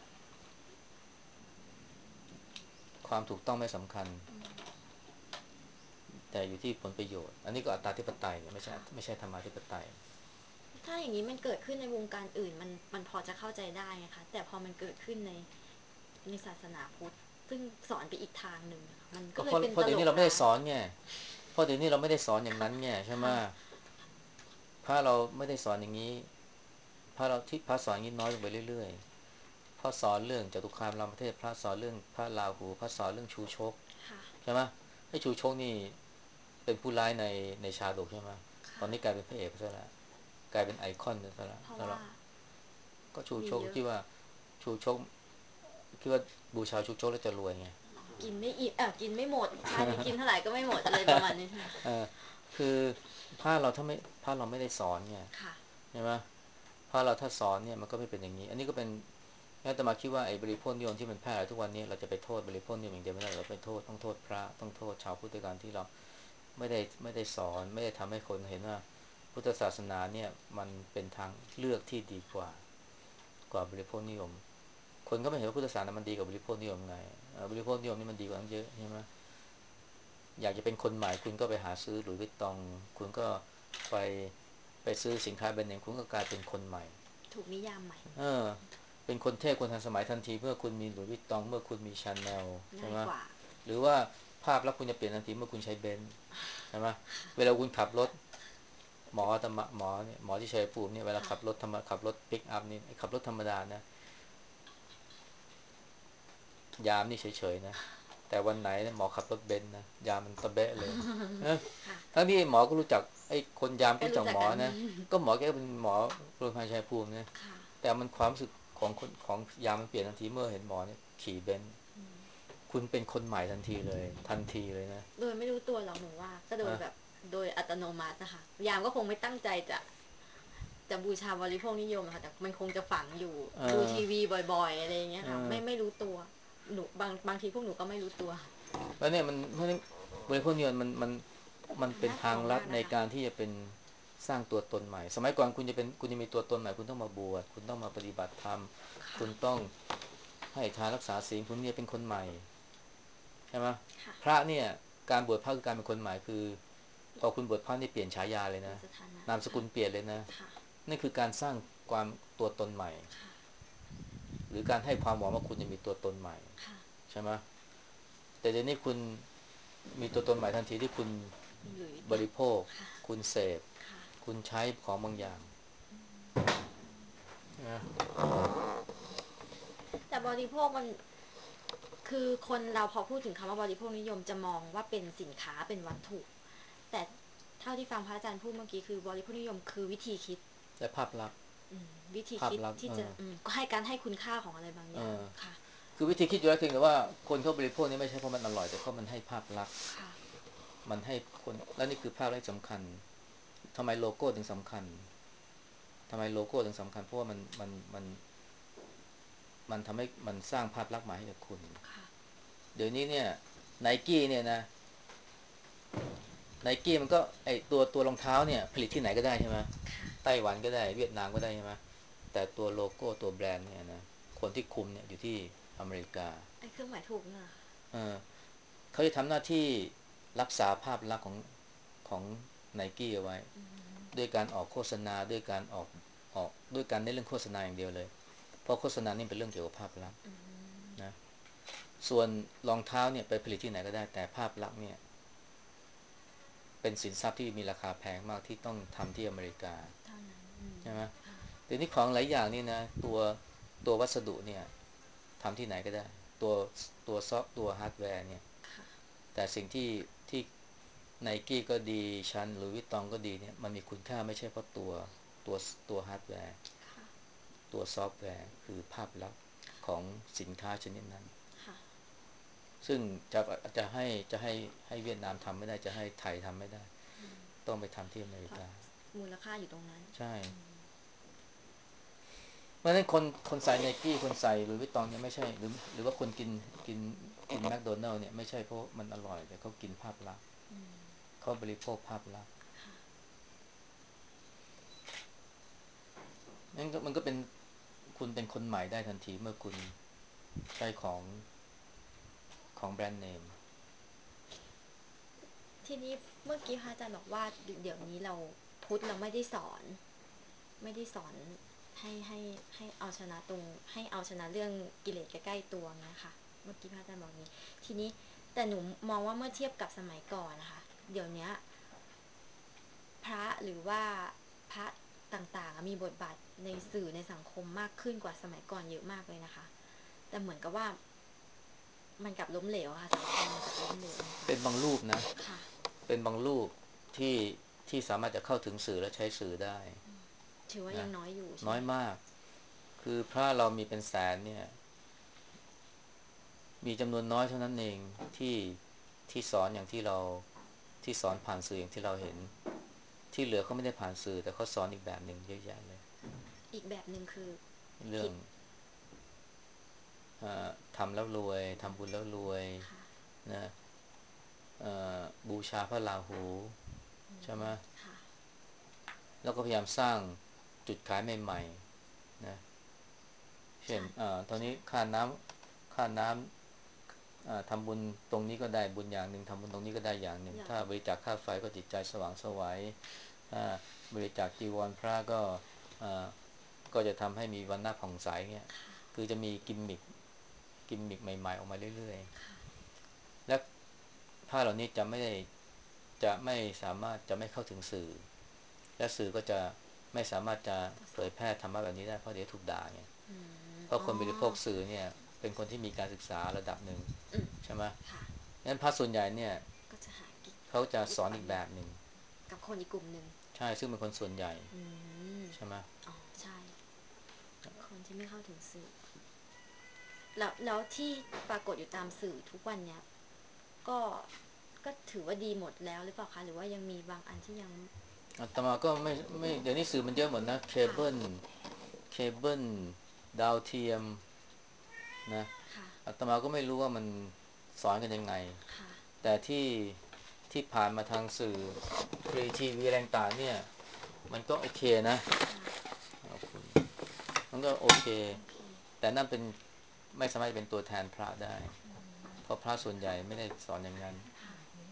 ความถูกต้องไม่สำคัญอืมแต่อยู่ที่ผลประโยชน์อันนี้ก็อัตตาธิปไตยไม่ใช่ค่ะไม่ใช่ธรรมาธิปไตยถ้าอย่างนี้มันเกิดขึ้นในวงการอื่นมันพอจะเข้าใจได้ไงคะแต่พอมันเกิดขึ้นในศาสนาพุทธซึ่งสอนไปอีกทางหนึ่งอะมันก็เพราะก็เลยเป็นตเดี๋ยวนี้เราไม่ได้ลกร้ายสอนไงเพราะเดี๋ยวนี้เราไม่ได้สอนอย่างค่ะนั้นไงใช่ไหมค่ะพระเราไม่ได้สอนอย่างนี้พระสอนอย่างนี้น้อยลงไปเรื่อยๆพระสอนเรื่องจตุคามรามเทพพระสอนเรื่องพระราหูพระสอนเรื่องชูชกค่ะใช่ไหมให้ชูชกนี่เป็นผู้ร้ายในชาดกใช่ไหมตอนนี้กค่ะลายเป็นพระเอกซะแล้วกลายเป็นไอคอนซะแล้วเพราะว่าก็ชูมีเยอะชกที่ว่าชูชกคิดว่าบูชาชูชกแล้วจะรวยไงกินไม่อิ่มกินไม่หมดชาตินี้กินเท่าไหร่ก็ไม่หมดอะไรประมาณนี้ใช่ไหมเออคือพระเราถ้าไม่พระเราไม่ได้สอนเนี่ยค่ะใช่ไหมพระเราถ้าสอนเนี่ยมันก็ไม่เป็นอย่างนี้อันนี้ก็เป็นงั้นแต่มาคิดว่าไอ้บริโภคนิยมที่มันแพร่หลายทุกวันนี้เราจะไปโทษบริโภคนิยมอย่างเดียวไม่ได้เราไปโทษต้องโทษพระต้องโทษชาวพุทธการที่เราไม่ได้สอนไม่ได้ทำให้คนเห็นว่าพุทธศาสนาเนี่ยมันเป็นทางเลือกที่ดีกว่าบริโภคนิยมคนก็ไม่เห็นว่าพุทธศาสนามันดีกว่าบริโภคนิยมไงบริโภคนิยมนี่มันดีกว่าตั้งเยอะใช่ไหม อยากจะเป็นคนใหม่คุณก็ไปหาซื้อหลุยส์วิตตองคุณก็ไปไปซื้อสินค้าแบรนด์เนมคุณก็กลายเป็นคนใหม่ถูกนิยามใหม่เออเป็นคนเท่คนทันสมัยทันทีเมื่อคุณมีหลุยส์วิตตองเมื่อคุณมีชาแนลใช่ไหมง่ายกว่าหรือว่าภาพลักษณ์คุณจะเปลี่ยนทันทีเมื่อคุณใช้เบนซ์ใช่ไหมเวลาคุณขับรถหมอที่ชัยภูมิเนี่ยเวลาค่ะขับรถปิกอัพนี่ขับรถธรรมดานะยามนี่เฉยๆนะแต่วันไหนหมอขับรถเบนซ์นะยามมันตะเบะเลยนะค่ะทั้งที่หมอก็รู้จักไอ้คนยามก็ก็รู้จักรู้จักกันหมอนะก็หมอแกก็เป็นหมอโรงพยาบาลชัยภูมินะค่ะแต่มันความรู้สึกของคนของยามมันเปลี่ยนทันทีเมื่อเห็นหมอเนี่ยขี่เบนซ์คุณเป็นคนใหม่ทันทีเลยทันทีเลยนะโดยไม่รู้ตัวหรอกหนูว่าก็โดยอ่ะแบบโดยอัตโนมัตินะคะยามก็คงไม่ตั้งใจจะบูชาบริโภคนิยมค่ะแต่มันคงจะฝังอยู่เอดูอทีวีบ่อยๆอะไรอย่างเงี้ยเอค่ะอไม่รู้ตัวหนูบางทีพวกหนูก็ไม่รู้ตัวแล้วเนี่ยมันเพราะฉะนั้นบริโภคนิยมมันเป็นน่ากลัวทางลัดมากนะคะในการที่จะเป็นสร้างตัวตนใหม่สมัยก่อนคุณจะมีตัวตนใหม่คุณต้องมาบวชคุณต้องมาปฏิบัติธรรมค่ะคุณต้องให้ทานรักษาศีลคุณเนี่ยเป็นคนใหม่ ใช่ไหมค่ะพระเนี่ยการบวชพระคือการเป็นคนใหม่คือพอคุณบวชพระนี่เปลี่ยนฉายาเลยนะเป็นสถานะนามสกุค่ะลเปลี่ยนเลยนะค่ะนั่นคือการสร้างความตัวตนใหม่ค่ะหรือการให้ความหวังว่าคุณจะมีตัวตนใหม่ค่ะใช่ไหมแต่เดี๋ยวนี้คุณมีตัวตนใหม่ทันทีที่คุณมีหลุยส์วิตบตองริโภคค่ะคุณเสพค่ะคุณใช้ของบางอย่างนะแต่บริโภคมันคือคนเราพอพูดถึงคำว่าบริโภคนิยมจะมองว่าเป็นสินค้าเป็นวัตถุแต่เท่าที่ฟังพระอาจารย์พูดเมื่อกี้คือบริโภคนิยมคือวิธีคิดและภาพลักษณ์วิธีภาพคิดที่จะลักษณ์ก็ให้การให้คุณค่าของอะไรบางอย่างเออค่ะคือวิธีคิดอยู่แล้วเพียงแต่ว่าคนเขาบริโภคนี่ไม่ใช่เพราะมันอร่อยแต่เพราะมันให้ภาพลักษณ์ค่ะมันให้คนและนี่คือภาพลักษณ์สำคัญทำไมโลโก้ถึงสำคัญ ทำไมโลโก้ถึงสำคัญเพราะว่ามันทำให้มันสร้างภาพลักษณ์ใหม่ให้กับคุณค่ะเดี๋ยวนี้เนี่ยไนกี้เนี่ยนะไนกี้มันก็ไอตัวรองเท้าเนี่ยผลิตที่ไหนก็ได้ใช่ไหมค่ะไต้หวันก็ได้เวียดนามก็ได้ใช่ไหมแต่ตัวโลโก้ตัวแบรนด์เนี่ยนะคนที่คุมเนี่ยอยู่ที่อเมริกาไอ้เครื่องหมายถูกเนี่ยเออเขาจะทำหน้าที่รักษาภาพลักษณ์ของไนกี้เอาไว้ด้วยการออกโฆษณาด้วยการออกออกด้วยการในเรื่องโฆษณาอย่างเดียวเลยเพราะโฆษณานี่เป็นเรื่องเกี่ยวกับภาพลักษณ์นะส่วนรองเท้าเนี่ยไปผลิตที่ไหนก็ได้แต่ภาพลักษณ์เนี่ยเป็นสินทรัพย์ที่มีราคาแพงมากที่ต้องทำที่อเมริกาเท่านั้นใช่ไหมค่ะเดี๋ยวนี้ของหลายอย่างนี่นะตัววัสดุเนี่ยทำที่ไหนก็ได้ตัวซอฟต์ตัวฮาร์ดแวร์เนี่ยค่ะแต่สิ่งที่ไนกี้ก็ดีชั้นหรือวิตตองก็ดีเนี่ยมันมีคุณค่าไม่ใช่เพราะตัวตัวฮาร์ดแวร์ค่ะตัวซอฟต์แวร์คือภาพลักษณ์ของสินค้าชนิดนั้นค่ะซึ่งจะให้เวียดนามทำไม่ได้จะให้ไทยทำไม่ได้ต้องไปทำที่อเมเพราะริกามูลค่าอยู่ตรงนั้นใช่เพราะฉะนั้นคนใส่ไนกี้คนใส่หรือวิตตองเนี่ยไม่ใช่หรือว่าคนกินกินแมคโดนัลล์เนี่ยไม่ใช่เพราะมันอร่อยแต่เขากินภาพลักษณ์เขาบริโภคภาพลักษณ์ค่ะนั่นก็มันก็เป็นคุณเป็นคนใหม่ได้ทันทีเมื่อคุณใช้ของแบรนด์เนมทีนี้เมื่อกี้พระอาจารย์บอกว่าเดี๋ยวนี้เราพุทธเราไม่ได้สอน ไม่ได้สอนให้เอาชนะตรงให้เอาชนะเรื่องกิเลสใกล้ๆตัวเงี้ยค่ะเมื่อกี้พระอาจารย์บอกนี้ทีนี้แต่หนูมองว่าเมื่อเทียบกับสมัยก่อนนะคะเดี๋ยวนี้พระหรือว่าพระต่างๆมีบทบาทในสื่อในสังคมมากขึ้นกว่าสมัยก่อนเยอะมากเลยนะคะแต่เหมือนกับว่ามันกลับล้มเหลวค่ะสังคมมันกลับล้มเหลวลงไปเป็นบางรูปนะค่ะเป็นบางรูปที่ที่สามารถจะเข้าถึงสื่อและใช้สื่อได้ถือว่ายันะงน้อยอยู่ใช่ไหมน้อยมากคือพระเรามีเป็นแสนเนี่ยมีจำนวนน้อยเท่านั้นเองที่ที่สอนอย่างที่เราที่สอนผ่านสื่ออย่างที่เราเห็นที่เหลือเขาไม่ได้ผ่านสื่อแต่เขาสอนอีกแบบหนึ่งเยอะแยะเลยอีกแบบหนึ่งคือเรื่องผิดทำแล้วรวยทำบุญแล้วรวยค่ะนะบูชาพระราหูใช่ไหมค่ะแล้วก็พยายามสร้างจุดขายใหม่ๆนะเช่นใช่ตอนนี้ใช่ค่าน้ำทำบุญตรงนี้ก็ได้บุญอย่างหนึ่งทำบุญตรงนี้ก็ได้อย่างหนึ่งอย่างถ้าบริจาคค่าไฟก็จิตใจสว่างไสวถ้าบริจาคจีวรพระก็อ่าก็จะทำให้มีวันหน้าผ่องใสเงี้ยค่ะคือจะมีกิมมิคใหม่ๆออกมาเรื่อยค่ะๆและผ้าเหล่านี้จะไม่สามารถจะไม่เข้าถึงสื่อและสื่อก็จะไม่สามารถจะทดสอบเผยแพร่ธรรมะแบบนี้ได้เพราะเดี๋ยวถูกด่าไงอืมเพราะอ๋อคนบริโภคสื่อเนี่ยเป็นคนที่มีการศึกษาระดับหนึ่งอืมใช่ไหมค่ะงั้นพระส่วนใหญ่เนี่ยก็จะหากิจเขาจะอีสอนอีกแบกแบบหนึ่งบหนึ่งกับคนอีกกลุ่มหนึ่งใช่ซึ่งเป็นคนส่วนใหญ่อืมใช่ไหมอ๋อใช่คนที่ไม่เข้าถึงสื่อแล้วที่ปรากฏอยู่ตามสื่อทุกวันเนี้ยก็ก็ถือว่าดีหมดแล้วหรือเปล่าคะหรือว่ายังมีบางอันที่ยังอาตมาก็ไม่เดี๋ยวนี้สื่อมันเยอะหมดนะเคเบิลดาวเทียมนะค่ะอาตมาก็ไม่รู้ว่ามันสอนกันยังไงค่ะแต่ที่ผ่านมาทางสื่อฟรีทีวีแรงต่างเนี่ยมันก็โอเคนะค่ะขอบคุณมันก็โอเคโอเคแต่นั่นเป็นไม่สามารถเป็นตัวแทนพระได้เพราะพระส่วนใหญ่ไม่ได้สอนอย่างนั้นค่ะ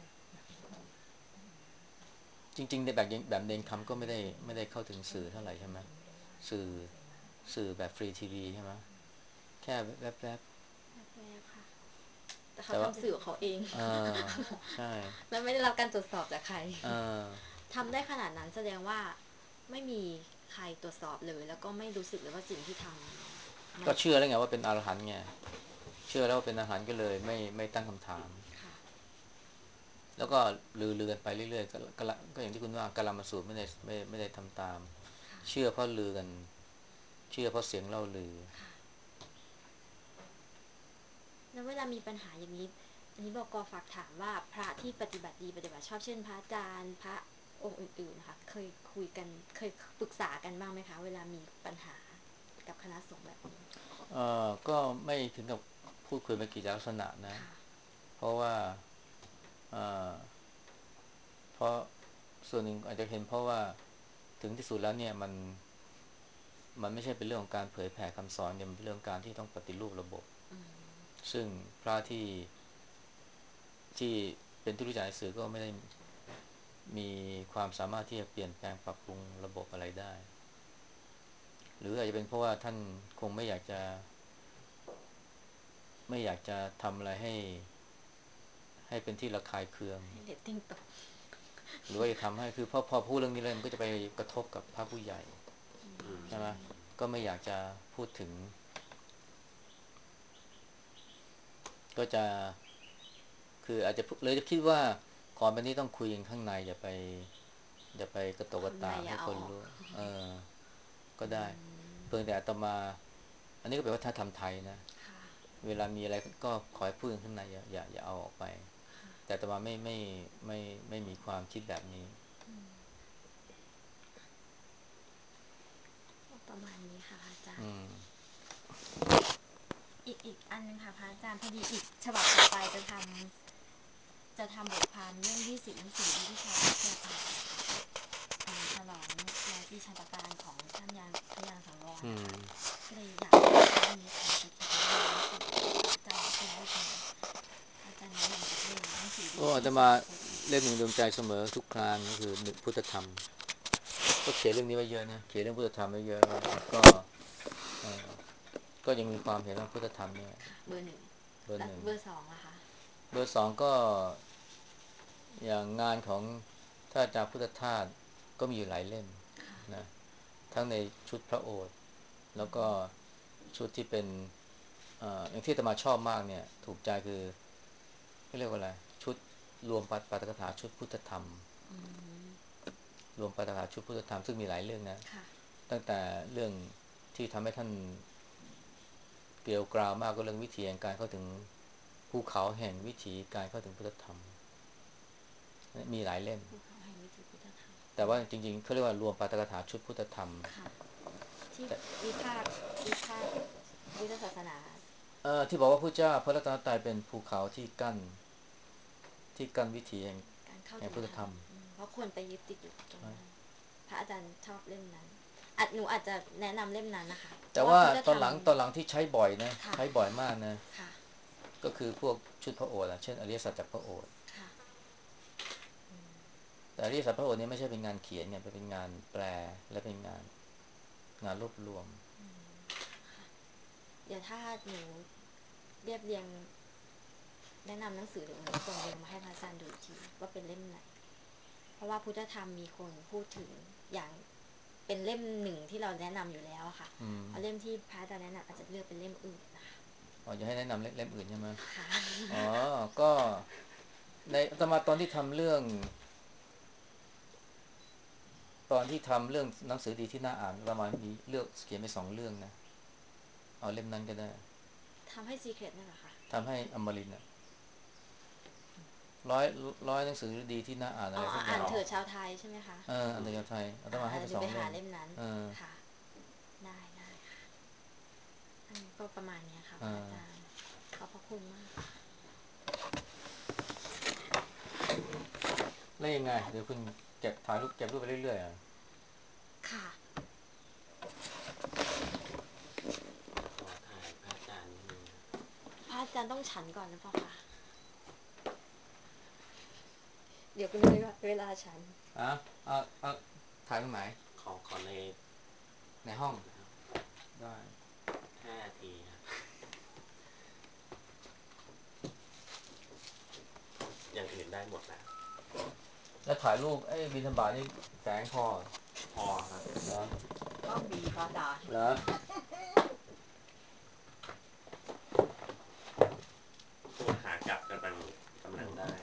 จริงๆในแบบเนนคำก็ไม่ได้เข้าถึงสื่อเท่าไหร่ใช่ไหมสื่อสื่อแบบฟรีทีวีใช่ไหมแค่แวบแวบๆค่ะแต่ๆแต่ว่าเขาทำสื่อของเขาเองเออใช่แล้วไม่ได้รับการตรวจสอบจากใครเออทำได้ขนาดนั้นแสดงว่าไม่มีใครตรวจสอบเลยแล้วก็ไม่รู้สึกเลยว่าสิ่งที่ทำมันก็เชื่อแล้วไงว่าเป็นอรหันต์ไงเชื่อแล้วว่าเป็นอรหันต์ก็เลยไม่ตั้งคำถามค่ะแล้วก็ลือกันไปเรื่อยๆก็อย่างที่คุณว่ากาลามสูตรไม่ได้ทำตามค่ะเชื่อเพราะลือกันเชื่อเพราะเสียงเล่าลือค่ะแล้วเวลามีปัญหาอย่างนี้อันนี้บอกกอฝากถามว่าพระที่ปฏิบัติดีปฏิบัติชอบเช่นพระอาจารย์พระองค์อื่นๆนะคะเคยคุยกันเคยปรึกษากันบ้างไหมคะเวลามีปัญหากับคณะสงฆ์แบบนี้ก็ไม่ถึงกับพูดคุยเป็นกิจลักษณะนะค่ะเพราะว่าเอ่อเพราะส่วนหนึ่งอาจจะเห็นเพราะว่าถึงที่สุดแล้วเนี่ยมันไม่ใช่เป็นเรื่องของการเผยแผ่คำสอนเนี่ยมันเป็นเรื่องการที่ต้องปฏิรูประบบอืมซึ่งพระที่เป็นที่รู้จักในสื่อก็ไม่ได้มีความสามารถที่จะเปลี่ยนแปลงปรับปรุงระบบอะไรได้หรืออาจจะเป็นเพราะว่าท่านคงไม่อยากจะทำอะไรให้เป็นที่ระคายเคืองให้เรตติ้งตกหรือว่าจะทำให้คือพอพูดเรื่องนี้เลยมันก็จะไปกระทบกับพระผู้ใหญ่ใช่ไหมก็ไม่อยากจะพูดถึงก็จะคืออาจจะเลยจะคิดว่าก่อนไปนี้ต้องคุยกันข้างในอย่าไปกระตกกระตากให้คนรู้เออก็ได้เพียงแต่อาตมาอันนี้ก็เป็นวัฒนธรรมไทยนะเวลามีอะไรก็ขอให้พูดกันข้างในอย่าเอาออกไปแต่อาตมาไม่มีความคิดแบบนี้ประมาณนี้ค่ะพระอาจารย์อีกอันนึงค่ะพระอาจารย์พอดีอีกฉบับต่อไปจะทำบทความเรื่อง20หนังสือที่ชาวเชื่อค่ะฉลอง100 ปีชาตการของท่านพระยาสังวรก็เลยอยากให้เรื่องนี้ค่ะจะคิดว่าอาจารย์เป็นรูปไหนอาจารย์แนะนำจากเรื่องหนังสือดีก็อาตมาเล่มหนึ่งดวงใจเสมอทุกครั้งก็คือพุทธธรรมก็เขียนเรื่องนี้ไว้เยอะนะเขียนเรื่องพุทธธรรมไว้เยอะก็ก็ยังมีความเห็นว่าพุทธธรรมเนี่ยเบอร์หนึ่งเบอร์หนึ่งเบอร์สองอะคะเบอร์สองก็อย่างงานของท่านอาจารย์พุทธทาสก็มีอยู่หลายเล่มนะทั้งในชุดพระโอษฐ์แล้วก็ชุดที่เป็นอย่างที่อาตมาชอบมากเนี่ยถูกใจคือเขาเรียกว่าอะไรชุดรวมปาฐกถาชุดพุทธธรรมรวมปาฐกถาชุดพุทธธรรมซึ่งมีหลายเรื่องนะตั้งแต่เรื่องที่ทำให้ท่านเกลียวกราวมากก็เรื่องวิถีแห่งการเข้าถึงภูเขาแห่งวิถีการเข้าถึงพุทธธรรมมีหลายเล่มแต่ว่าจริงๆเขาเรียกว่ารวมปาฐกถาชุดพุทธธรรมที่วิพากษ์พุทธศาสนาที่บอกว่าพระเจ้าพระรัตนตรัยเป็นภูเขาที่กั้นวิถีแห่งพุทธธรรมเพราะคนไปยึดติดอยู่ตรงนั้นพระอาจารย์ชอบเล่มนั้นหนูอาจจะแนะนำเล่มนั้นนะคะแต่ว่าตอนหลังที่ใช้บ่อยนะใช้บ่อยมากนะก็คือพวกชุดพระโอษฐ์เช่นอริยสัจจากพระโอษฐ์แต่อริยสัจพระโอษฐ์นี้ไม่ใช่เป็นงานเขียนไงเป็นงานแปลและเป็นงานรวบรวมเดี๋ยวถ้าหนูเรียบเรียงแนะนำหนังสือเดี๋ยวหนูส่งลิงก์มาให้พระอาจารย์ดูอีกทีว่าเป็นเล่มไหนเพราะว่าพุทธธรรมมีคนพูดถึงอย่างเป็นเล่มหนึ่งที่เราแนะนำอยู่แล้วค่ะเอาเล่มที่พระอาจารย์แนะนำอาจจะเลือกเป็นเล่มอื่นนะคะจะให้แนะนำเล่มอื่นใช่ไหมอ๋อก็ในอาตมาตอนที่ทำเรื่องหนังสือดีที่น่าอ่านอาตมามีเลือกเขียนไป2 เรื่องนะเอาเล่มนั้นก็ได้ทำให้ซีเคร็ตนั่นแหละค่ะทำให้อมรินทร์ร้อยหนังสือดีที่น่าอ่านอะไรสักอย่างอ่านเถิดชาวไทยใช่ไหมคะอ่านเถิดชาวไทยอาตมาให้ไปไป 2 เล่มหาเล่มนั้นค่ะได้ค่ะอันนี้ก็ประมาณนี้ค่ะอาจารย์ขอบพระคุณมากแล้วยังไงเดี๋ยวคุณถ่ายรูปเก็บรูปไปเรื่อยๆค่ะขอถ่ายพระอาจารย์นิดนึงพระอาจารย์ต้องฉันก่อนหรือเปล่าคะเดี๋ยวก็เวลาฉันถ่ายตรงไหนขอในห้องได้ 5 นาทีครับอย่างอื่นได้หมดแล้วถ่ายรูปบิณฑบาตนี่แสงพอครับเหรอต้องมีพระอาจารย์เหรอตัวขากลับกำลังได้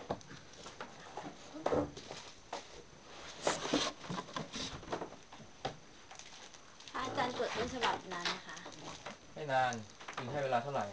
พระอาจารย์ตรวจต้นฉบับนานไหมคะไม่นานคุณให้เวลาเท่าไหร่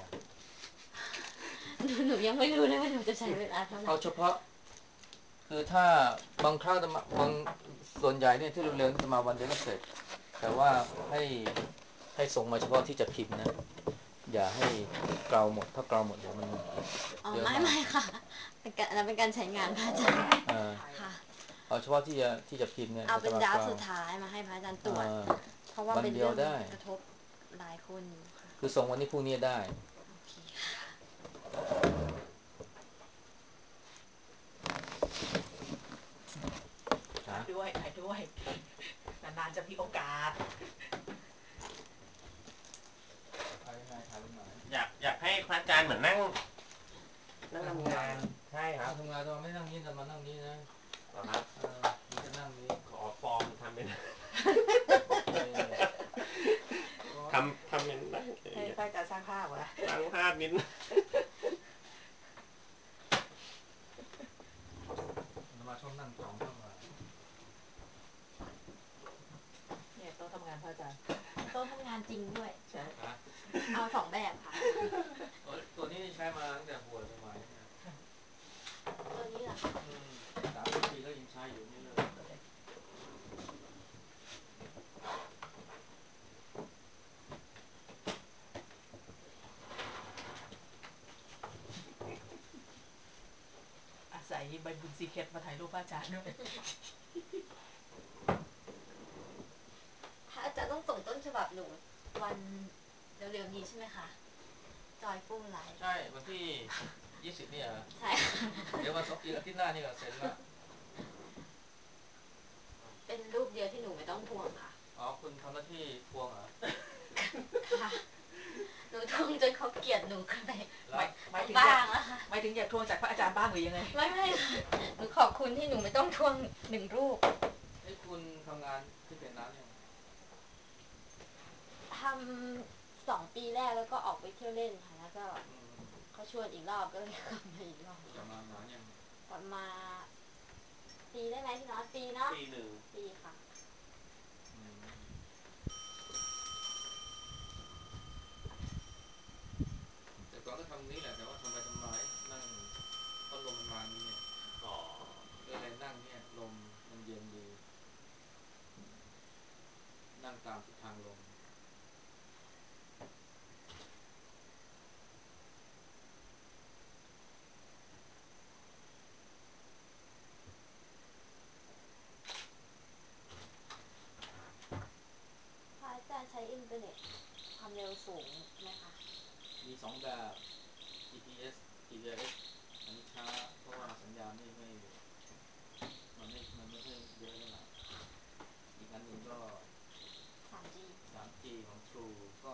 หนูยังไม่รู้เลยว่าหนูจะใช้เวลาเท่าไหร่เอาเฉพาะคือถ้าบางครั้งส่วนใหญ่เนี่ยที่เร็วๆจะมาวันเดียวก็เสร็จแต่ว่าให้ส่งมาเฉพาะที่จะพิมพ์นะอย่าให้เกลาหมดถ้าเกลาหมดเดี๋ยวมันเยอะมากไม่ค่ะเป็นการใช้งานพระอาจารย์ค่ะเอาเฉพาะที่จะพิมพ์เนี่ยเอาเป็นดราฟสุดท้ายมาให้พระอาจารย์ตรวจเพราะว่าเป็นเรื่องกระทบหลายคนอยู่ค่ะคือส่งวันนี้พรุ่งนี้ได้โอเคค่ะถ่ายด้วยนานๆจะมีโอกาสถ่ายตรงไหนอยากให้พระอาจารย์เหมือนนั่งทำงานใช่ครับทำงานเราไม่นั่งนี้แต่มานั่งนี้นะเหรอครับมันจะนั่งนี้ขอฟอร์มทำเป็นทำเป็นนั่งให้พระอาจารย์สร้างภาพวะตั้งภาพนิดมาชอบนั่งสองข้างมาเนี่ยโต๊ะทำงานพระอาจารย์โต๊ะทำงานจริงด้วยใช่ฮะเอา2 แบบค่ะตัวนี้ใช้มาตั้งแต่หัวสมัยเนี่ยตัวนี้เหรอ 3 ปีก็ยังใช้อยู่ไม่เลิกอาศัยใบบุญซีเคร็ตมาถ่ายรูปพระอาจารย์ด้วยถ้าอาจารย์ต้องส่งต้นฉบับหนูวันเร็วๆนี้ใช่ไหมคะจอยฟู่ไลฟ์ใช่วันที่20เนี่ยใช่ค่ะเดี๋ยววันศุกร์อาทิตย์หน้านี่ก็เสร็จแล้วเป็นรูปเดียวที่หนูไม่ต้องทวงค่ะอ๋อคุณทำหน้าที่ทวงเหรอค่ะหนูทวงจนเขาเกลียดหนูกันไปหมายถึงบ้าอยากงแล้วค่ะหมายถึงอยากทวงจากพระอาจารย์บ้างหรือยังไงไม่ค่ะหนูขอบคุณที่หนูไม่ต้องทวง1 รูปให้คุณทำงานที่เป็นร้านยังทำ2 ปีแรกแล้วก็ออกไปเที่ยวเล่นค่ะ แล้วก็เขาชวนอีกรอบก็เลยกลับมาอีกรอบจะมานานยังกลับมาปีได้ไหมพี่น้องปีเนาะปีหนึ่งปีค่ะแต่ก่อนก็ทำนี้แหละแต่ว่าทำไมนั่งพัดลมมันมานี่เนี่ยอ๋อก็เลยนั่งเนี่ยลมมันเย็นดีนั่งตามทิศทางลมพระอาจารย์ใช้อินเทอร์เน็ตความเร็วสูงไหมคะมี2 แบบ GPS อันนี้ช้าเพราะว่าสัญญาณมันไม่ค่อยเยอะเท่าไหร่อีกอันหนึ่งก็ 3G 3G ของ True ก็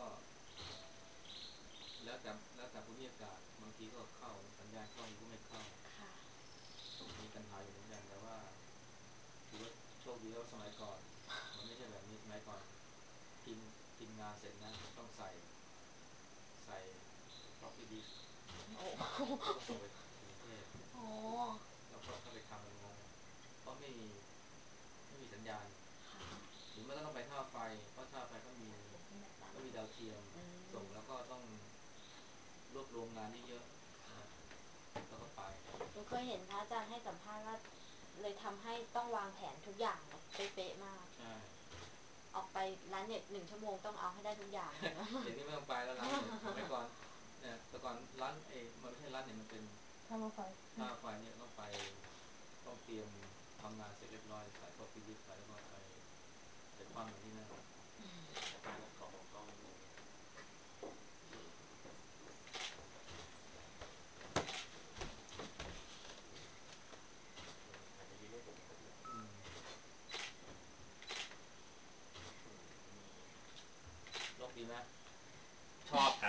แล้วแต่ภูมิอากาศบางทีก็เข้าสัญญาณเข้าบางทีก็ไม่เข้าค่ะมีปัญหาอยู่เหมือนกันแต่ว่าถือว่าโชคดีว่าสมัยก่อนมันไม่ใช่แบบนี้สมัยก่อนพิมพ์งานเสร็จนะต้องใส่ floppy disk โอ้แล้วก็ส่งไปกรุงเทพโอ้แล้วก็เข้าไปทำมันงงเพราะไม่มีสัญญาณค่ะหรือไม่ก็ต้องไปท่าไฟเพราะท่าไฟก็มีดาวเทียมส่งแล้วก็ต้องรวบรวมงานที่เยอะนะแล้วก็ไปหนูเคยเห็นพระอาจารย์ให้สัมภาษณ์ว่าเลยทำให้ต้องวางแผนทุกอย่างแบบเป๊ะๆมากใช่ออกไปร้านเน็ต1 ชั่วโมงต้องเอาให้ได้ทุกอย่างเลยนะเดี๋ยวนี้ไม่ต้องไปแล้วร้านเนี่ยสมัยก่อนเนี่ยแต่ก่อนร้านมันไม่ใช่ร้านเนี่ยมันเป็นถ้ามาไฟท่าไฟเนี่ยต้องเตรียมทำงานเสร็จเรียบร้อยใส่floppy diskไปแล้วก็ไปคว้างมันที่นั่นอาจารย์ก็ขอบอกกล้องนิดนึงอาจจะยืนได้ถึงแป๊บเดียวลบดีไหมชอบครับ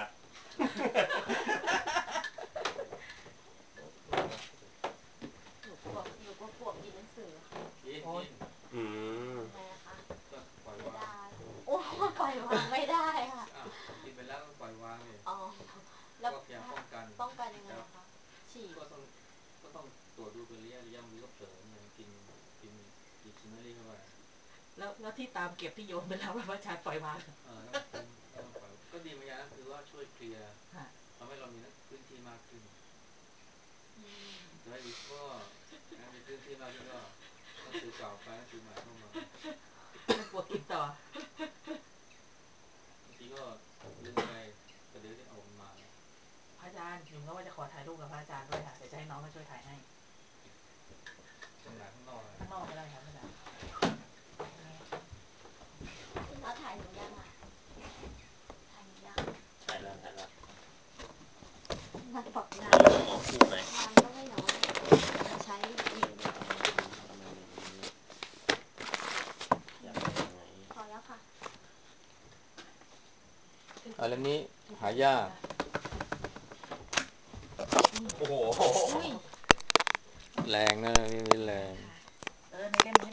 หนูก็กลัวกินหนังสือค่ะกินอืมทำไมอะคะก็ปล่อยไม่วางได้ โอ้ปล่อยวางไม่ได้ค่ะอ้าวกินไปแล้วก็ปล่อยวางเลยอ๋อ แล้วก็พยายามป้องกันป้องกันยังไงอะคะ ฉีดก็ต้องตรวจดูเป็นระยะบางทีก็เผลอเนี่ยกินdictionเข้าไปแล้วที่ตามเก็บที่โยนไปแล้วพระอาจารย์ปล่อยวางต้องปล่อยก็ดีเหมือนกันนะคือว่าช่วยเคลียร์ค่ะทำให้เรามีพื้นที่มากขึ้นจะให้ดีก็มีพื้นที่มากขึ้นก็หนังสือเก่าไปหนังสือใหม่เข้ามาไม่กลัวกินต่อบางทีก็ลืมไปประเดี๋ยวที่เอามันมาแล้วพระอาจารย์หนูก็ว่าจะขอถ่ายรูปกับพระอาจารย์ด้วยค่ะเดี๋ยวจะให้น้องมาช่วยถ่ายให้ตรงไหนข้างนอกเลยข้างนอกก็ได้ครับพระอาจารย์พี่น้องถ่ายหนูยังอ่ะ ถ่ายหนูยังถ่ายแล้วมันบอกงาเอานเรื่องออกคู่ไหมงานก็ไม่น้อยใช้อีกประมาณอย่างนี้อยากได้ยังไงพอแล้วค่ะเล่มนี้หายายากโอ้โหอุ้ยแรงนะนี่แรง